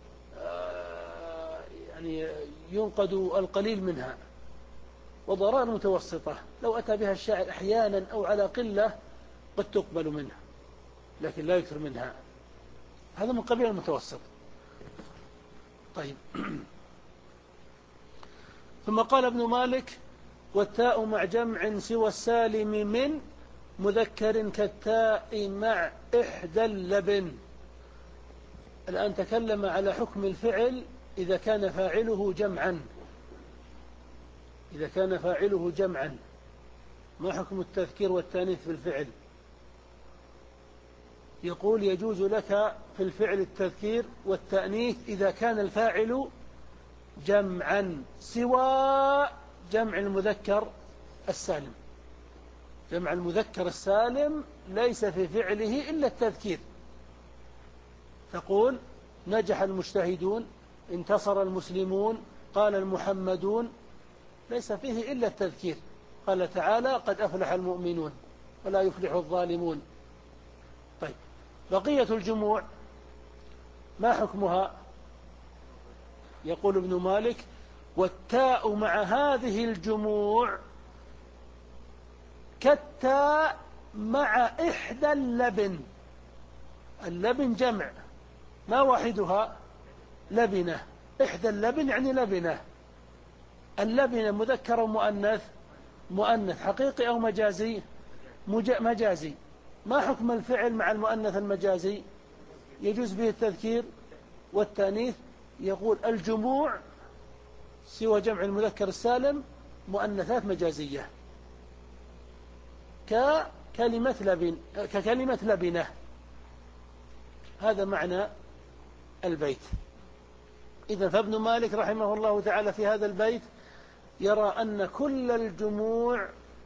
Speaker 1: يعني ينقد القليل منها، وضرائر متوسطة لو أتى بها الشاعر أحيانا أو على قلة قد تقبل منها لكن لا يكثر منها، هذا من قبيل المتوسط. طيب ثم قال ابن مالك: والتاء مع جمع سوى السالم من مذكر كالتاء مع إحدى اللبن. الآن تكلم على حكم الفعل إذا كان فاعله جمعا. إذا كان فاعله جمعا ما حكم التذكير والتانيث في الفعل؟ يقول: يجوز لك في الفعل التذكير والتأنيث إذا كان الفاعل جمعا سوى جمع المذكر السالم. جمع المذكر السالم ليس في فعله إلا التذكير. تقول: نجح المجتهدون، انتصر المسلمون، قال المحمدون، ليس فيه إلا التذكير. قال تعالى: قد أفلح المؤمنون ولا يفلح الظالمون. طيب، بقية الجموع ما حكمها؟ يقول ابن مالك: والتاء مع هذه الجموع كالتاء مع إحدى اللبن. اللبن جمع، ما واحدها؟ لبنة. إحدى اللبن يعني لبنة. اللبنة مذكر ومؤنث؟ مؤنث. حقيقي أو مجازي؟ مجازي. ما حكم الفعل مع المؤنث المجازي؟ يجوز به التذكير والتانيث. يقول: الجموع سوى جمع المذكر السالم مؤنثات مجازية ككلمة لبن، ككلمة لبنة. هذا معنى البيت. إذا فابن مالك رحمه الله تعالى في هذا البيت يرى أن كل الجموع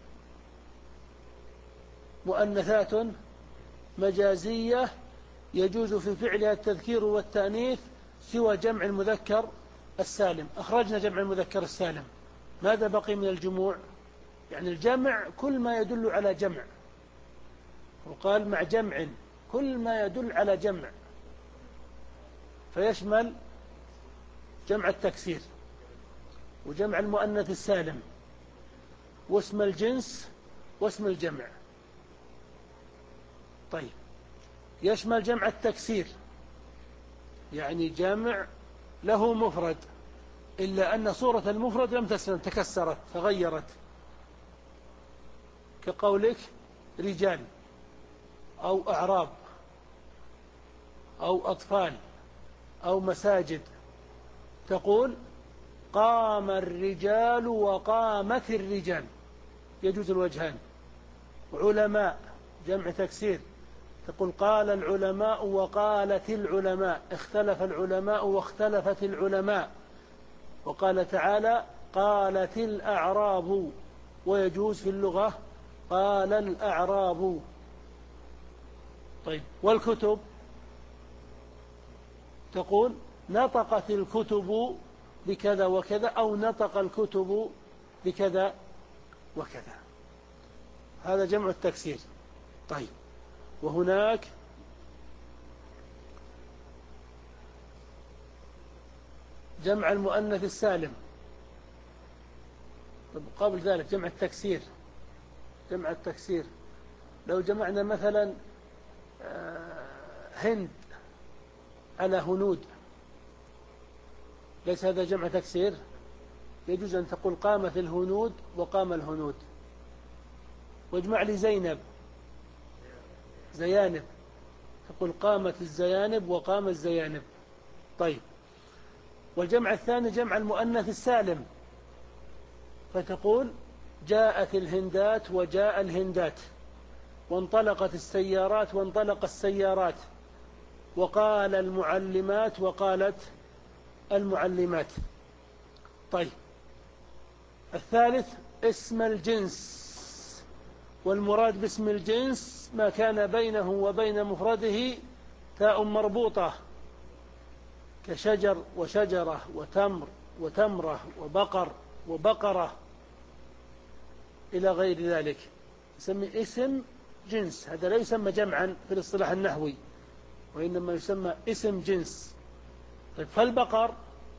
Speaker 1: مؤنثات مجازية يجوز في فعلها التذكير والتأنيث سوى جمع المذكر السالم. أخرجنا جمع المذكر السالم، ماذا بقي من الجموع؟ يعني الجمع كل ما يدل على جمع، وقال مع جمع كل ما يدل على جمع، فيشمل جمع التكسير وجمع المؤنث السالم واسم الجنس واسم الجمع. طيب، يشمل جمع التكسير يعني جمع له مفرد إلا أن صورة المفرد لم تسلم، تكسرت تغيرت، كقولك رجال أو أعراب أو أطفال أو مساجد. تقول: قام الرجال وقامت الرجال، يجوز الوجهان. علماء جمع تكسير، تقول: قال العلماء وقالت العلماء، اختلف العلماء واختلفت العلماء. وقال تعالى: قالت الأعراب. ويجوز في اللغة قال الأعراب. طيب والكتب تقول نطقت الكتب بكذا وكذا، أو نطق الكتب بكذا وكذا. هذا جمع التكسير. طيب وهناك جمع المؤنث السالم. طب قبل ذلك جمع التكسير. جمع التكسير لو جمعنا مثلا هند على هنود، ليس هذا جمع تكسير؟ يجوز أن تقول قامت الهنود وقام الهنود. واجمع لي زينب زيانب، تقول قامت الزيانب وقام الزيانب. طيب والجمع الثاني جمع المؤنث السالم، فتقول جاءت الهندات وجاء الهندات، وانطلقت السيارات وانطلق السيارات، وقال المعلمات وقالت المعلمات. طيب الثالث اسم الجنس، والمراد باسم الجنس ما كان بينه وبين مفرده تاء مربوطة، كشجر وشجرة وتمر وتمرة وبقر وبقرة إلى غير ذلك، يسمي اسم جنس. هذا لا يسمى جمعا في الاصطلاح النحوي، وإنما يسمى اسم جنس. طيب فالبقر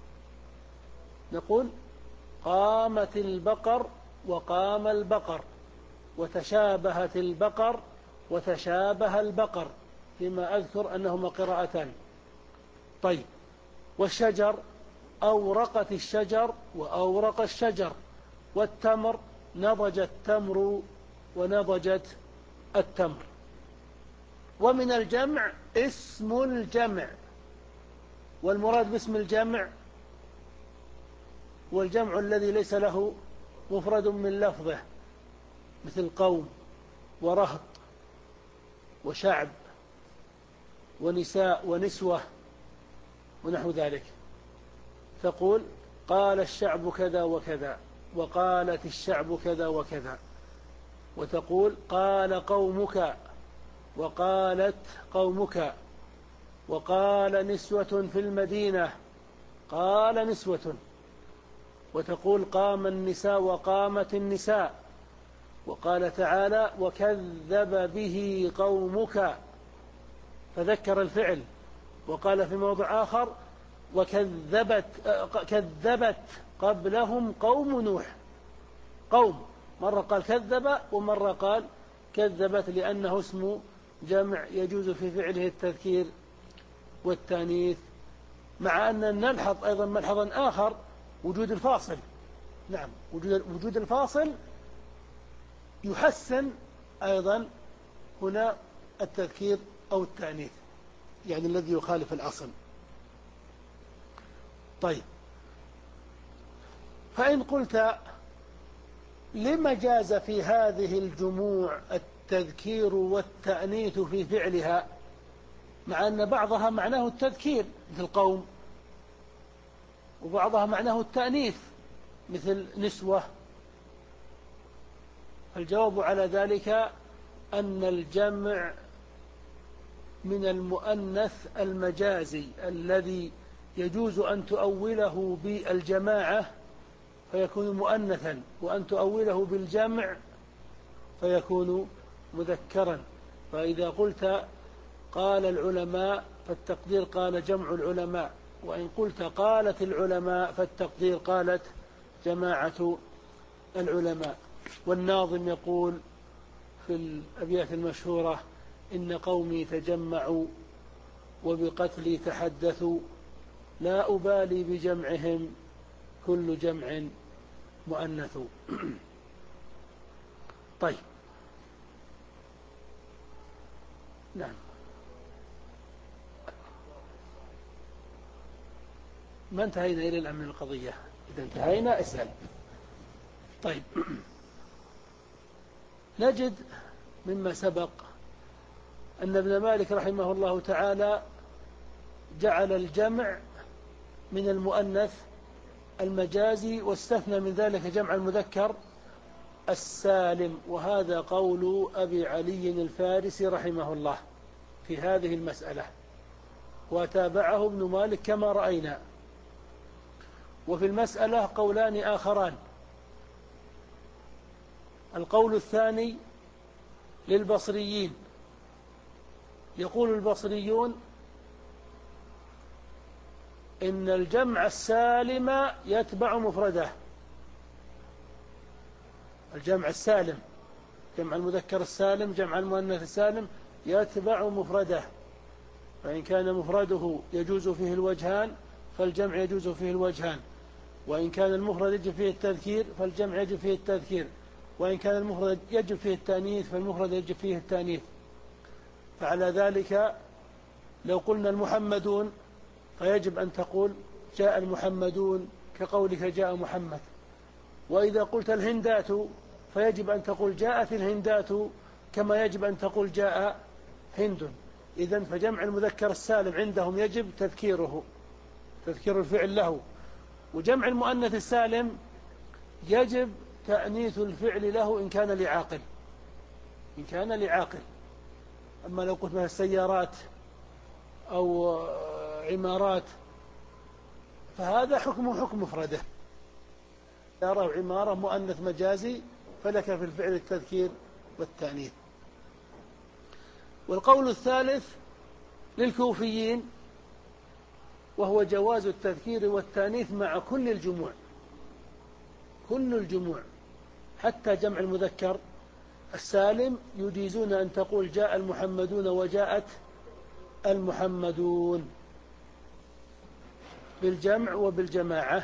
Speaker 1: نقول قامت البقر وقام البقر، وتشابهت البقر وتشابه البقر، فيما أذكر أنهما قراءتان. طيب والشجر أورقت الشجر وأورق الشجر، والتمر نضج التمر ونضجت التمر. ومن الجمع اسم الجمع، والمراد باسم الجمع والجمع الذي ليس له مفرد من لفظه، مثل قوم ورهط وشعب ونساء ونسوة ونحو ذلك. تقول قال الشعب كذا وكذا، وقالت الشعب كذا وكذا. وتقول قال قومك وقالت قومك، وقال نسوة في المدينة قال نسوة. وتقول قام النساء وقامت النساء. وقال تعالى وكذب به قومك، فذكر الفعل. وقال في موضع آخر وكذبت كذبت قبلهم قوم نوح. قوم مرة قال كذب ومرة قال كذبت، لأنه اسم جمع يجوز في فعله التذكير والتانيث، مع أن نلحظ أيضا ملحظا آخر، وجود الفاصل. نعم وجود الفاصل يحسن أيضا هنا التذكير أو التأنيث، يعني الذي يخالف الأصل. طيب فإن قلت لما جاز في هذه الجموع التذكير والتأنيث في فعلها، مع أن بعضها معناه التذكير مثل قوم، وبعضها معناه التأنيث مثل نسوة؟ الجواب على ذلك أن الجمع من المؤنث المجازي الذي يجوز أن تؤوله بالجماعة فيكون مؤنثا، وأن تؤوله بالجمع فيكون مذكرا. فإذا قلت قال العلماء فالتقدير قال جمع العلماء، وإن قلت قالت العلماء فالتقدير قالت جماعة العلماء. والناظم يقول في الأبيات المشهورة إن قومي تجمعوا وبقتلي تحدثوا، لا أبالي بجمعهم كل جمع مؤنث. طيب نعم ما انتهينا إلى الآن من القضية. إذا انتهينا اسأل. طيب نجد مما سبق أن ابن مالك رحمه الله تعالى جعل الجمع من المؤنث المجازي، واستثنى من ذلك جمع المذكر السالم. وهذا قول أبي علي الفارسي رحمه الله في هذه المسألة، وتابعه ابن مالك كما رأينا. وفي المسألة قولان آخران. القول الثاني للبصريين، يقول البصريون إن الجمع السالم يتبع مفرده. الجمع السالم، جمع المذكر السالم، جمع المؤنث السالم، يتبع مفرده. فإن كان مفرده يجوز فيه الوجهان فالجمع يجوز فيه الوجهان، وإن كان المفرد يجب فيه التذكير فالجمع يجب فيه التذكير، وإن كان المفرد يجب فيه التانيث فالمفرد يجب فيه التانيث. فعلى ذلك لو قلنا المحمدون فيجب أن تقول جاء المحمدون كقولك جاء محمد. وإذا قلت الهندات فيجب أن تقول جاءت الهندات كما يجب أن تقول جاء هند. إذن فجمع المذكر السالم عندهم يجب تذكيره، تذكير الفعل له. وجمع المؤنث السالم يجب تأنيث الفعل له إن كان لعاقل، إن كان لعاقل. أما لو قلت مثلا السيارات أو عمارات فهذا حكمه حكم مفرده. سيارة وعمارة مؤنث مجازي فلك في الفعل التذكير والتأنيث. والقول الثالث للكوفيين، وهو جواز التذكير والتأنيث مع كل الجموع، كل الجموع حتى جمع المذكر السالم يجيزون أن تقول جاء المحمدون وجاءت المحمدون بالجمع وبالجماعة.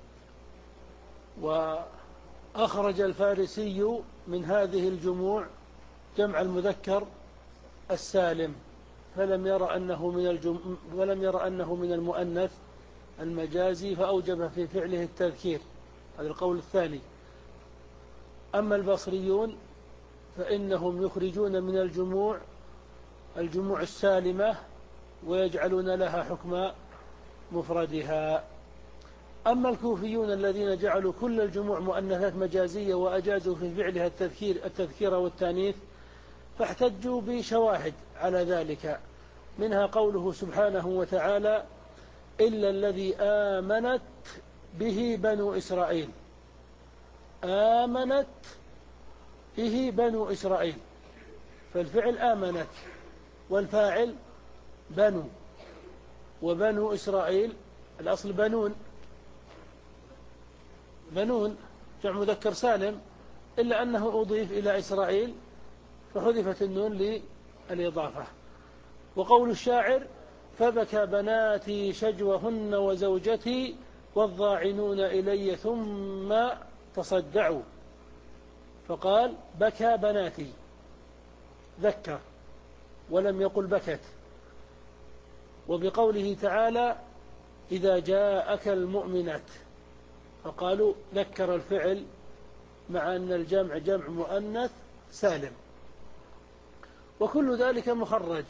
Speaker 1: وأخرج الفارسي من هذه الجموع جمع المذكر السالم، فلم يرى أنه من الجم... ولم يرى أنه من المؤنث المجازي فأوجب في فعله التذكير. هذا القول الثاني. أما البصريون فإنهم يخرجون من الجموع الجموع السالمة ويجعلون لها حكم مفردها. أما الكوفيون الذين جعلوا كل الجموع مؤنثات مجازية وأجازوا في فعلها التذكير التذكير والتانيث فاحتجوا بشواهد على ذلك، منها قوله سبحانه وتعالى إلا الذي آمنت به بنو إسرائيل. آمنت به بنو إسرائيل، فالفعل آمنت والفاعل بنو، وبنو إسرائيل الأصل بنون، بنون جمع مذكر سالم، إلا أنه أضيف إلى إسرائيل فحذفت النون للإضافة. وقول الشاعر فبكى بناتي شجوهن وزوجتي والضاعنون إلي ثم تصدعوا، فقال بكى بناتي ذكر ولم يقل بكت. وبقوله تعالى إذا جاءك المؤمنات فقالوا ذكر الفعل مع أن الجمع جمع مؤنث سالم. وكل ذلك مخرج.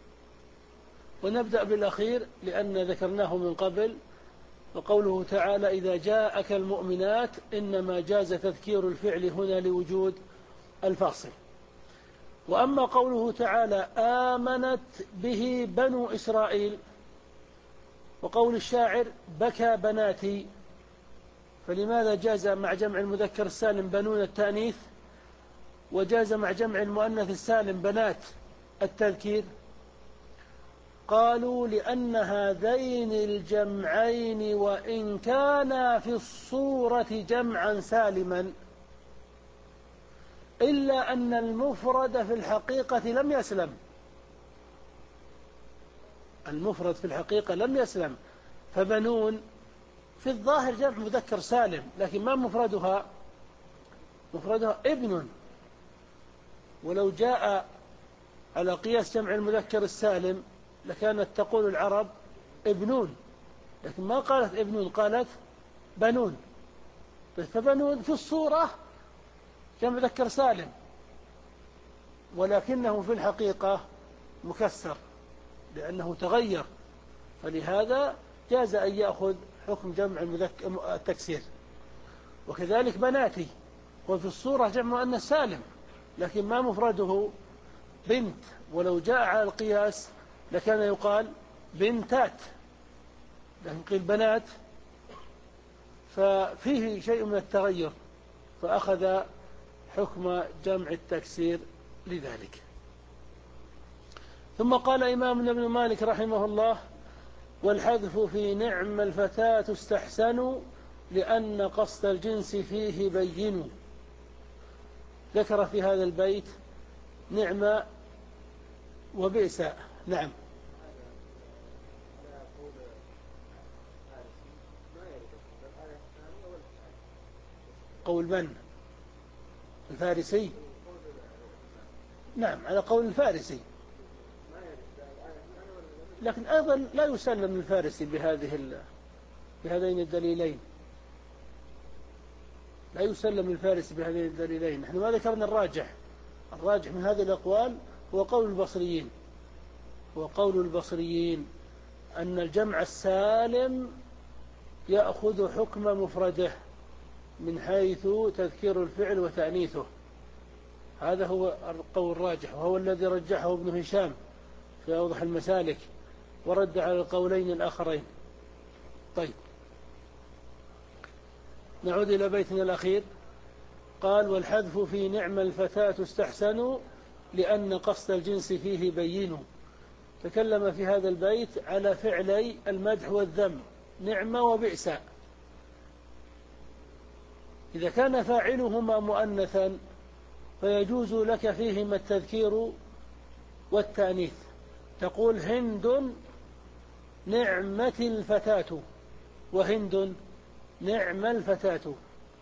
Speaker 1: ونبدأ بالأخير لأن ذكرناه من قبل. وقوله تعالى إذا جاءك المؤمنات إنما جاز تذكير الفعل هنا لوجود الفاصل. وأما قوله تعالى آمنت به بنو إسرائيل، وقول الشاعر بكى بناتي، فلماذا جاز مع جمع المذكر السالم بنون التأنيث وجاز مع جمع المؤنث السالم بنات التذكير؟ قالوا لأن هذين الجمعين وإن كانا في الصورة جمعا سالما إلا أن المفرد في الحقيقة لم يسلم. المفرد في الحقيقة لم يسلم. فبنون في الظاهر جمع مذكر سالم، لكن ما مفردها؟ مفردها ابن. ولو جاء على قياس جمع المذكر السالم لكانت تقول العرب ابنون، لكن ما قالت ابنون، قالت بنون. فبنون في الصورة جمع مذكر سالم ولكنه في الحقيقة مكسر لأنه تغير، فلهذا جاز أن يأخذ حكم جمع المذكر التكسير. وكذلك بناتي وفي الصورة جمع مؤنث سالم، لكن ما مفرده بنت، ولو جاء على القياس لكان يقال بنتات، لكن قيل بنات، ففيه شيء من التغير، فأخذ حكم جمع التكسير لذلك. ثم قال إمامنا ابن مالك رحمه الله: والحذف في نعم الفتاة استحسن لأن قصد الجنس فيه بين. ذكر في هذا البيت نعم وبئس. نعم. قول من؟ الفارسي. نعم، على قول الفارسي، لكن أيضا لا يسلم الفارسي بهذه ال... بهذين الدليلين، لا يسلم الفارسي بهذين الدليلين. نحن ما ذكرنا الراجح، الراجح من هذه الأقوال هو قول البصريين، هو قول البصريين أن الجمع السالم يأخذ حكم مفرده من حيث تذكير الفعل وتأنيثه. هذا هو القول الراجح، وهو الذي رجحه ابن هشام في أوضح المسالك، ورد على القولين الآخرين. طيب، نعود إلى بيتنا الأخير. قال: والحذف في نعم الفتاة استحسن لأن قصد الجنس فيه بين. تكلم في هذا البيت على فعلي المدح والذم، نعم وبئس. إذا كان فاعلهما مؤنثا فيجوز لك فيهما التذكير والتأنيث، تقول هند نعمة الفتاة، وهند نعم الفتاة،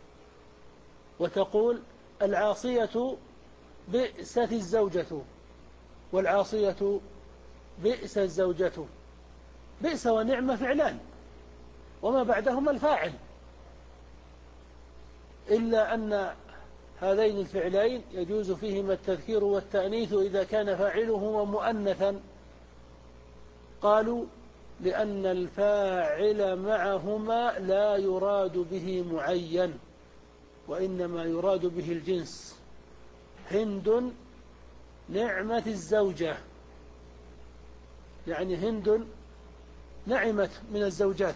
Speaker 1: وتقول العاصية بئست الزوجة، والعاصية بئس الزوجة. بئس ونعمة فعلان، وما بعدهما الفاعل، إلا أن هذين الفعلين يجوز فيهما التذكير والتأنيث إذا كان فاعلهما مؤنثا. قالوا لأن الفاعل معهما لا يراد به معين، وإنما يراد به الجنس. هند نعمة الزوجة، يعني هند نعمت من الزوجات،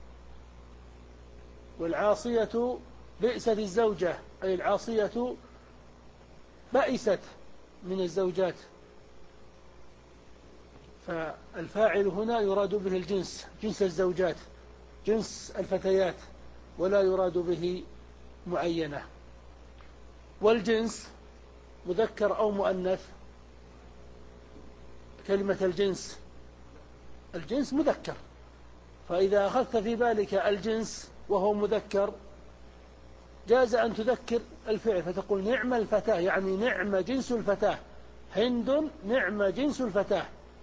Speaker 1: والعاصية بئست الزوجة، أي العاصية بئست من الزوجات. فالفاعل هنا يراد به الجنس، جنس الزوجات، جنس الفتيات، ولا يراد به معينة. والجنس مذكر أو مؤنث؟ كلمة الجنس، الجنس مذكر، فإذا أخذت في بالك الجنس وهو مذكر جاز أن تذكر الفعل فتقول نعم الفتاة، يعني نعم جنس الفتاة، هند نعم جنس الفتاة.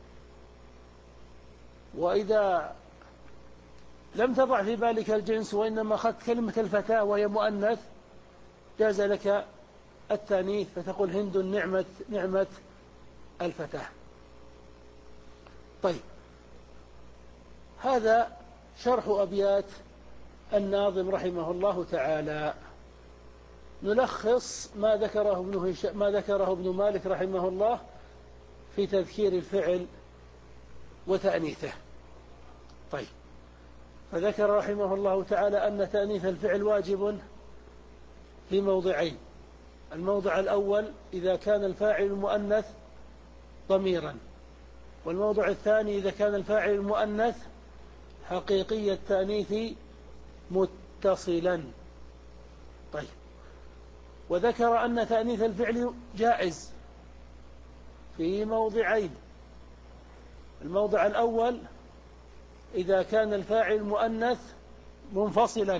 Speaker 1: وإذا لم تضع في بالك الجنس وإنما أخذت كلمة الفتاة وهي مؤنث جاز لك التانيث فتقول هند نعمة نعمة الفتاة. طيب، هذا شرح أبيات الناظم رحمه الله تعالى. نلخص ما ذكره ابن هشام ما ذكره ابن مالك رحمه الله في تذكير الفعل وتأنيثه. طيب، فذكر رحمه الله تعالى أن تأنيث الفعل واجب في موضعين. الموضع الأول إذا كان الفاعل المؤنث ضميرا، والموضع الثاني إذا كان الفاعل المؤنث حقيقي التأنيث متصلا. طيب، وذكر أن تأنيث الفعل جائز في موضعين. الموضع الأول إذا كان الفاعل المؤنث منفصلا،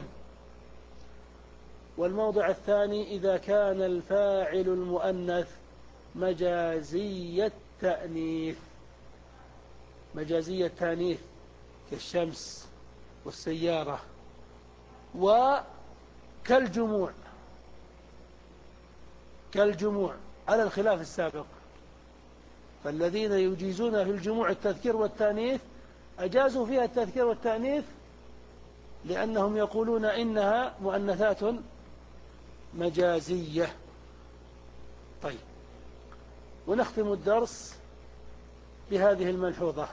Speaker 1: والموضع الثاني إذا كان الفاعل المؤنث مجازي التأنيث، مجازي التأنيث كالشمس والسيارة وكالجموع، كالجموع على الخلاف السابق. فالذين يجيزون في الجموع التذكير والتأنيث أجازوا فيها التذكير والتأنيث لأنهم يقولون إنها مؤنثات مجازية. طيب، ونختم الدرس بهذه الملحوظة،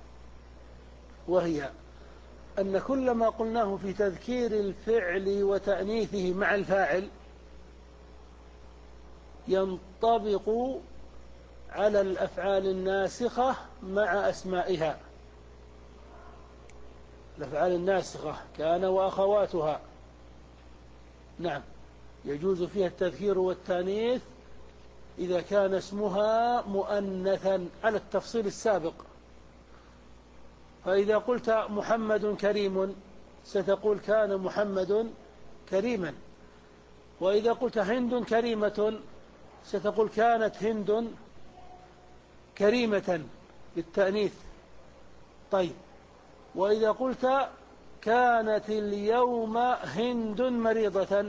Speaker 1: وهي أن كل ما قلناه في تذكير الفعل وتأنيثه مع الفاعل ينطبق على الأفعال الناسخة مع أسمائها. الأفعال الناسخة كان وأخواتها، نعم، يجوز فيها التذكير والتانيث إذا كان اسمها مؤنثا على التفصيل السابق. فإذا قلت محمد كريم ستقول كان محمد كريما، وإذا قلت هند كريمة ستقول كانت هند كريمة بالتأنيث. طيب، وإذا قلت كانت اليوم هند مريضة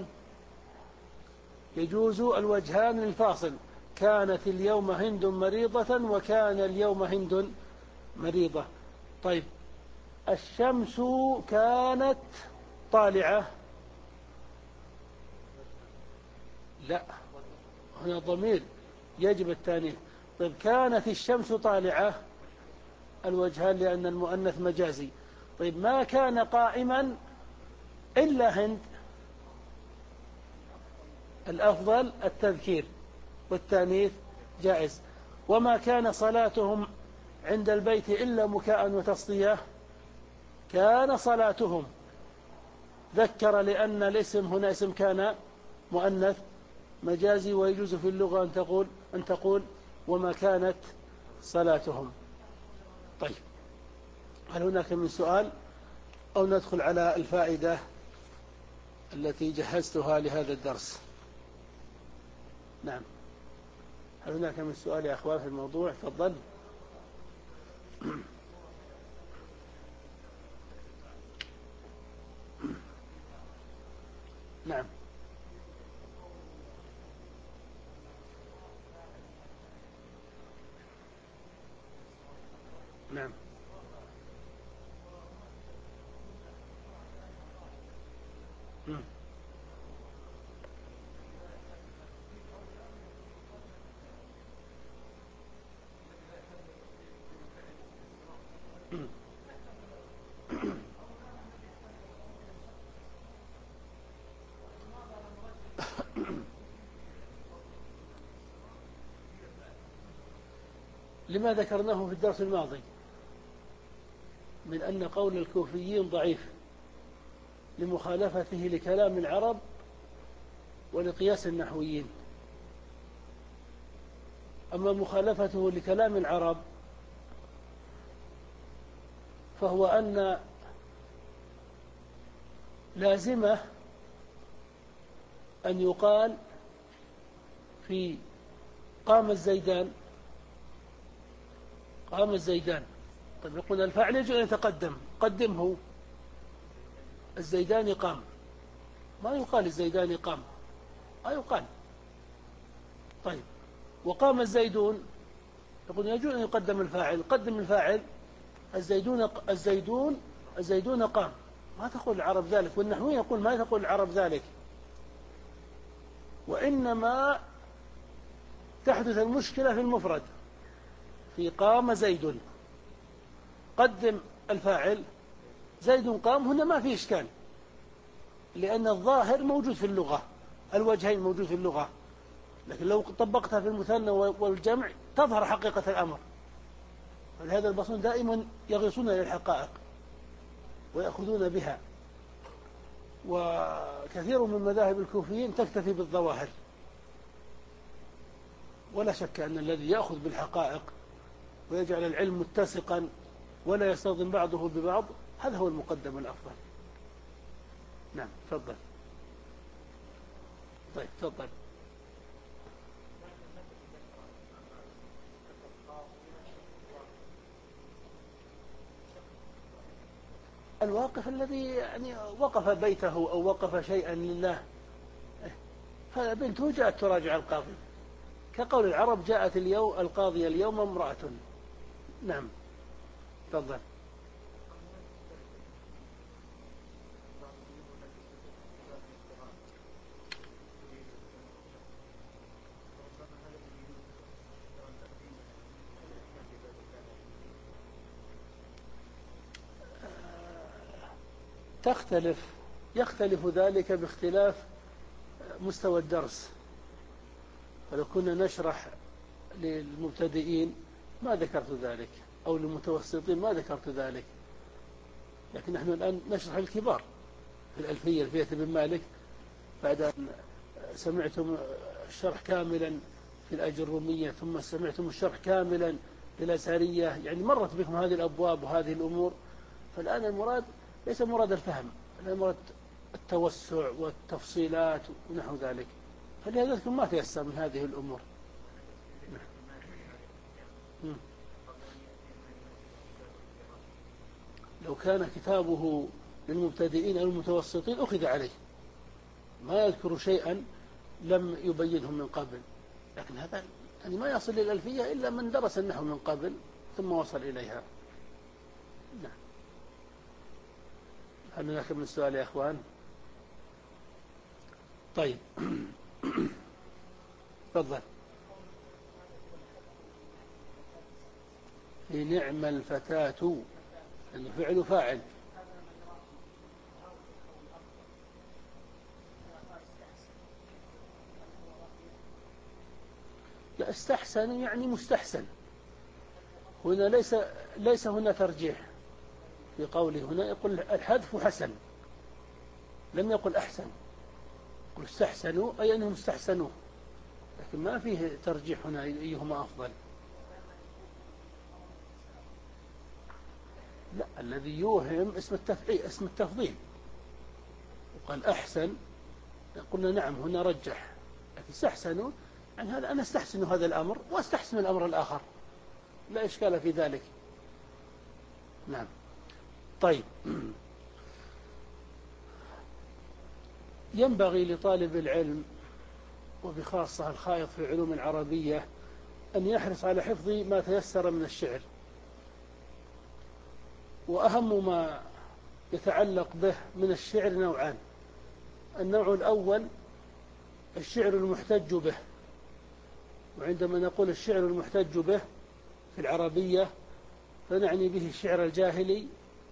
Speaker 1: يجوز الوجهان للفاصل، كانت اليوم هند مريضة وكان اليوم هند مريضة. طيب، الشمس كانت طالعة، لا، هنا ضمير يجب التانيث. طيب، كانت الشمس طالعة الوجهان لأن المؤنث مجازي. طيب، ما كان قائما إلا هند، الأفضل التذكير والتانيث جائز. وما كان صلاتهم عند البيت إلا مكاء وتصدية كان صلاتهم، ذكر لأن الاسم هنا اسم كان مؤنث مجازي، ويجوز في اللغة أن تقول أن تقول وما كانت صلاتهم. طيب، هل هناك من سؤال أو ندخل على الفائدة التي جهزتها لهذا الدرس؟ نعم، هل هناك من سؤال يا أخوان في الموضوع؟ تفضل. نعم. نعم. مم. مم. لما ذكرناه في الدرس الماضي من أن قول الكوفيين ضعيف لمخالفته لكلام العرب ولقياس النحويين. أما مخالفته لكلام العرب فهو أن لازمه أن يقال في قام الزيدان، قام الزيدان. طيب، يقول الفاعل يجب أن يتقدم، قدمه. الزيدان قام، ما يقال الزيدان قام، ما يقال. طيب، وقام الزيدون، يقول يجوز أن يقدم الفاعل، قدم الفاعل. الزيدون الزيدون الزيدون قام، ما تقول العرب ذلك، والنحوي يقول ما تقول العرب ذلك. وإنما تحدث المشكلة في المفرد، في قام زيد، قدم الفاعل زيد قام، هنا ما في إشكال لأن الظاهر موجود في اللغة، الوجهين موجود في اللغة. لكن لو طبقتها في المثنى والجمع تظهر حقيقة الأمر. فلهذا البصريون دائما يغيصون إلى الحقائق ويأخذون بها، وكثير من مذاهب الكوفيين تكتفي بالظواهر. ولا شك أن الذي يأخذ بالحقائق ويجعل العلم متسقا ولا يصطدم بعضه ببعض هذا هو المقدم الأفضل. نعم، تفضل. طيب، تفضل. الواقف الذي يعني وقف بيته أو وقف شيئا لله، فبنته جاءت تراجع القاضي، كقول العرب جاءت اليوم القاضية اليوم امرأة. نعم، تفضل. تختلف يختلف ذلك باختلاف مستوى الدرس. فلو كنا نشرح للمبتدئين ما ذكرت ذلك، أو للمتوسطين ما ذكرت ذلك، لكن نحن الآن نشرح الكبار في الألفية الفية بن مالك، بعد أن سمعتم الشرح كاملا في الأجرومية ثم سمعتم الشرح كاملا في الأزهرية، يعني مرت بكم هذه الأبواب وهذه الأمور. فالآن المراد ليس مراد الفهم، المراد التوسع والتفصيلات ونحو ذلك، فلهذا ما تيسر من هذه الأمور. لو كان كتابه للمبتدئين أو المتوسطين أخذ عليه، ما يذكر شيئا لم يبينه من قبل، لكن هذا يعني ما يصل للألفية إلا من درس النحو من قبل ثم وصل إليها. نعم. هل نأخذ من السؤال يا أخوان؟ طيب. تفضل. في نعم الفتاة، يعني فعل فاعل. لا، استحسن يعني مستحسن. هنا ليس ليس هنا ترجيح في قوله، هنا يقول الحذف حسن، لم يقل أحسن، يقول استحسنوا أي أنهم استحسنوه، لكن ما فيه ترجيح هنا أيهما أفضل. لا، الذي يوهم اسم التفعيل اسم التفضيل، وقال أحسن قلنا نعم هنا رجح، لكن استحسنوا يعني هذا أنا استحسن هذا الأمر واستحسن الأمر الآخر، لا إشكال في ذلك. نعم. طيب. ينبغي لطالب العلم وبخاصة الخائض في العلوم العربية أن يحرص على حفظ ما تيسر من الشعر، وأهم ما يتعلق به من الشعر نوعان. النوع الأول الشعر المحتج به، وعندما نقول الشعر المحتج به في العربية فنعني به الشعر الجاهلي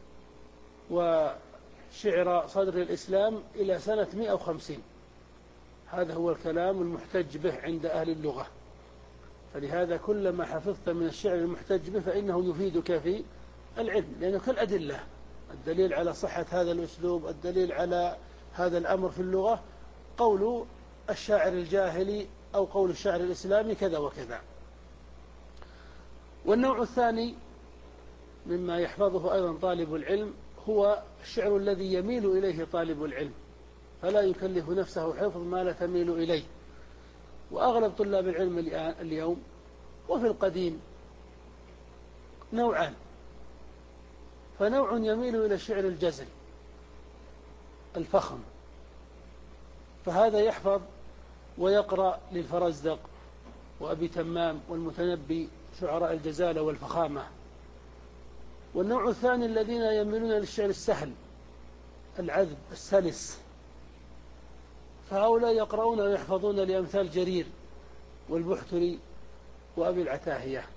Speaker 1: وشعر صدر الإسلام إلى سنة مئة وخمسين، هذا هو الكلام المحتج به عند أهل اللغة. فلهذا كلما حفظت من الشعر المحتج به فإنه يفيدك في العلم، لأنه كالأدلة، الدليل على صحة هذا الأسلوب، الدليل على هذا الأمر في اللغة، قول الشاعر الجاهلي أو قول الشاعر الإسلامي كذا وكذا. والنوع الثاني مما يحفظه أيضا طالب العلم هو الشعر الذي يميل إليه طالب العلم، فلا يكلف نفسه حفظ ما لا تميل إليه. وأغلب طلاب العلم اليوم وفي القديم نوعان، فنوع يميل إلى الشعر الجزل الفخم، فهذا يحفظ ويقرأ للفرزدق وأبي تمام والمتنبي شعراء الجزالة والفخامة. والنوع الثاني الذين يميلون للشعر السهل العذب السلس، فهؤلاء يقرؤون ويحفظون لأمثال جرير والبحتري وأبي العتاهية.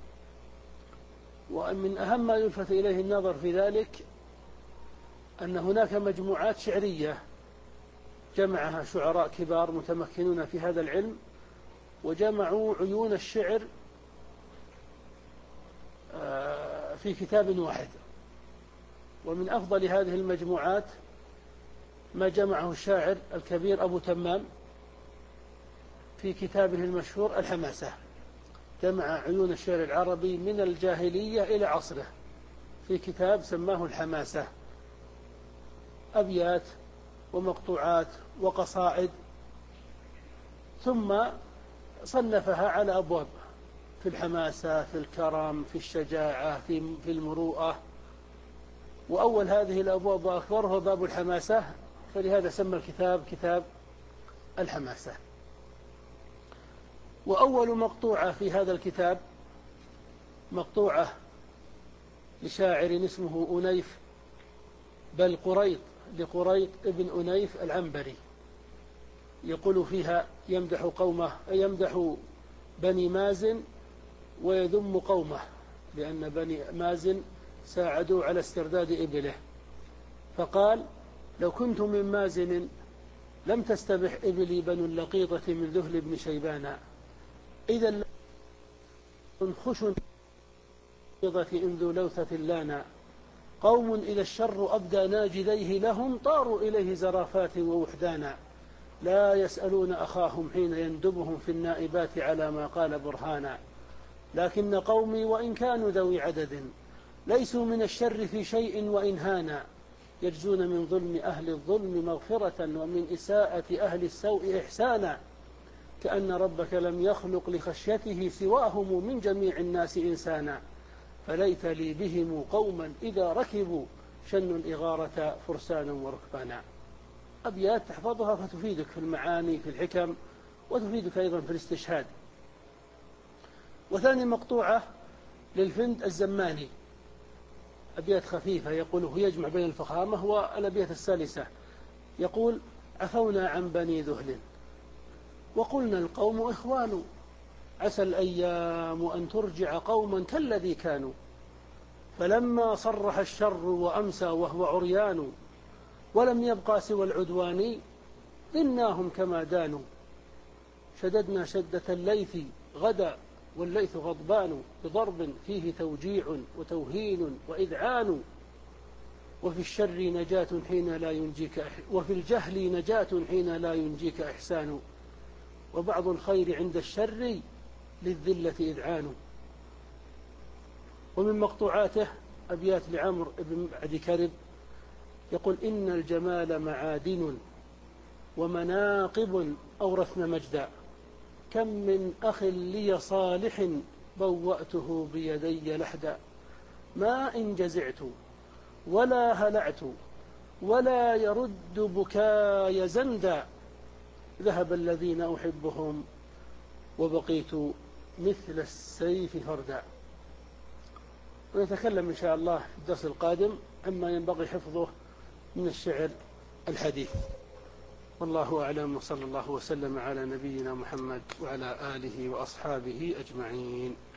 Speaker 1: ومن أهم ما يلفت إليه النظر في ذلك أن هناك مجموعات شعرية جمعها شعراء كبار متمكنون في هذا العلم، وجمعوا عيون الشعر في كتاب واحد. ومن أفضل هذه المجموعات ما جمعه الشاعر الكبير أبو تمام في كتابه المشهور الحماسة، جمع عيون الشعر العربي من الجاهلية إلى عصره في كتاب سماه الحماسة، أبيات ومقطوعات وقصائد، ثم صنفها على أبواب، في الحماسة، في الكرم، في الشجاعة، في في المروءة. وأول هذه الأبواب وأكبرها باب الحماسة، فلهذا سمى الكتاب كتاب الحماسة. وأول مقطوعة في هذا الكتاب مقطوعة لشاعر اسمه أنيف، بل قريط، لقريط ابن أنيف العنبري، يقول فيها يمدح قومه، يمدح بني مازن ويذم قومه، لأن بني مازن ساعدوا على استرداد إبله، فقال لو كنت من مازن لم تستبح إبلي بنو اللقيطة من ذهل بن شيبان، إذا خش إن ذو لوثة لانا، قوم إذا الشر أبدى ناجذيه لهم طاروا إليه زرافات ووحدانا، لا يسألون أخاهم حين يندبهم في النائبات على ما قال برهانا، لكن قومي وإن كانوا ذوي عدد ليسوا من الشر في شيء وإن هانا، يجزون من ظلم أهل الظلم مغفرة ومن إساءة أهل السوء إحسانا، كأن ربك لم يخلق لخشيته سواهم من جميع الناس إنسانا، فليت لي بهم قوما إذا ركبوا شنوا الإغارة فرسانا وركبانا. أبيات تحفظها فتفيدك في المعاني في الحكم وتفيدك أيضا في الاستشهاد. وثاني مقطوعة للفند الزماني، أبيات خفيفة يقول هو يجمع بين الفخامة والأبيات السلسة، يقول عفونا عن بني ذهل وقلنا القوم إخوان، عسى الأيام أن ترجع قوما كالذي كانوا، فلما صرح الشر وأمسى وهو عريان، ولم يبقى سوى العدوان ضناهم كما دانوا، شددنا شدة الليث غدا والليث غضبان، بضرب فيه توجيع وتوهين وإذعان، وفي الشر نجاة حين لا ينجيك وفي الجهل نجاة حين لا ينجيك إحسان، وبعض الخير عند الشر للذلة إذعان. ومن مقطوعاته أبيات لعمرو بن معد كرب، يقول إن الجمال معادن ومناقب أورثن مجدا، كم من أخ لي صالح بوأته بيدي لحدا، ما إن جزعت ولا هلعت ولا يرد بكاي زندا، ذهب الذين أحبهم وبقيت مثل السيف فردا. ونتكلم إن شاء الله في الدرس القادم عما ينبغي حفظه من الشعر الحديث. والله أعلم، وصلى الله وسلم على نبينا محمد وعلى آله وأصحابه أجمعين.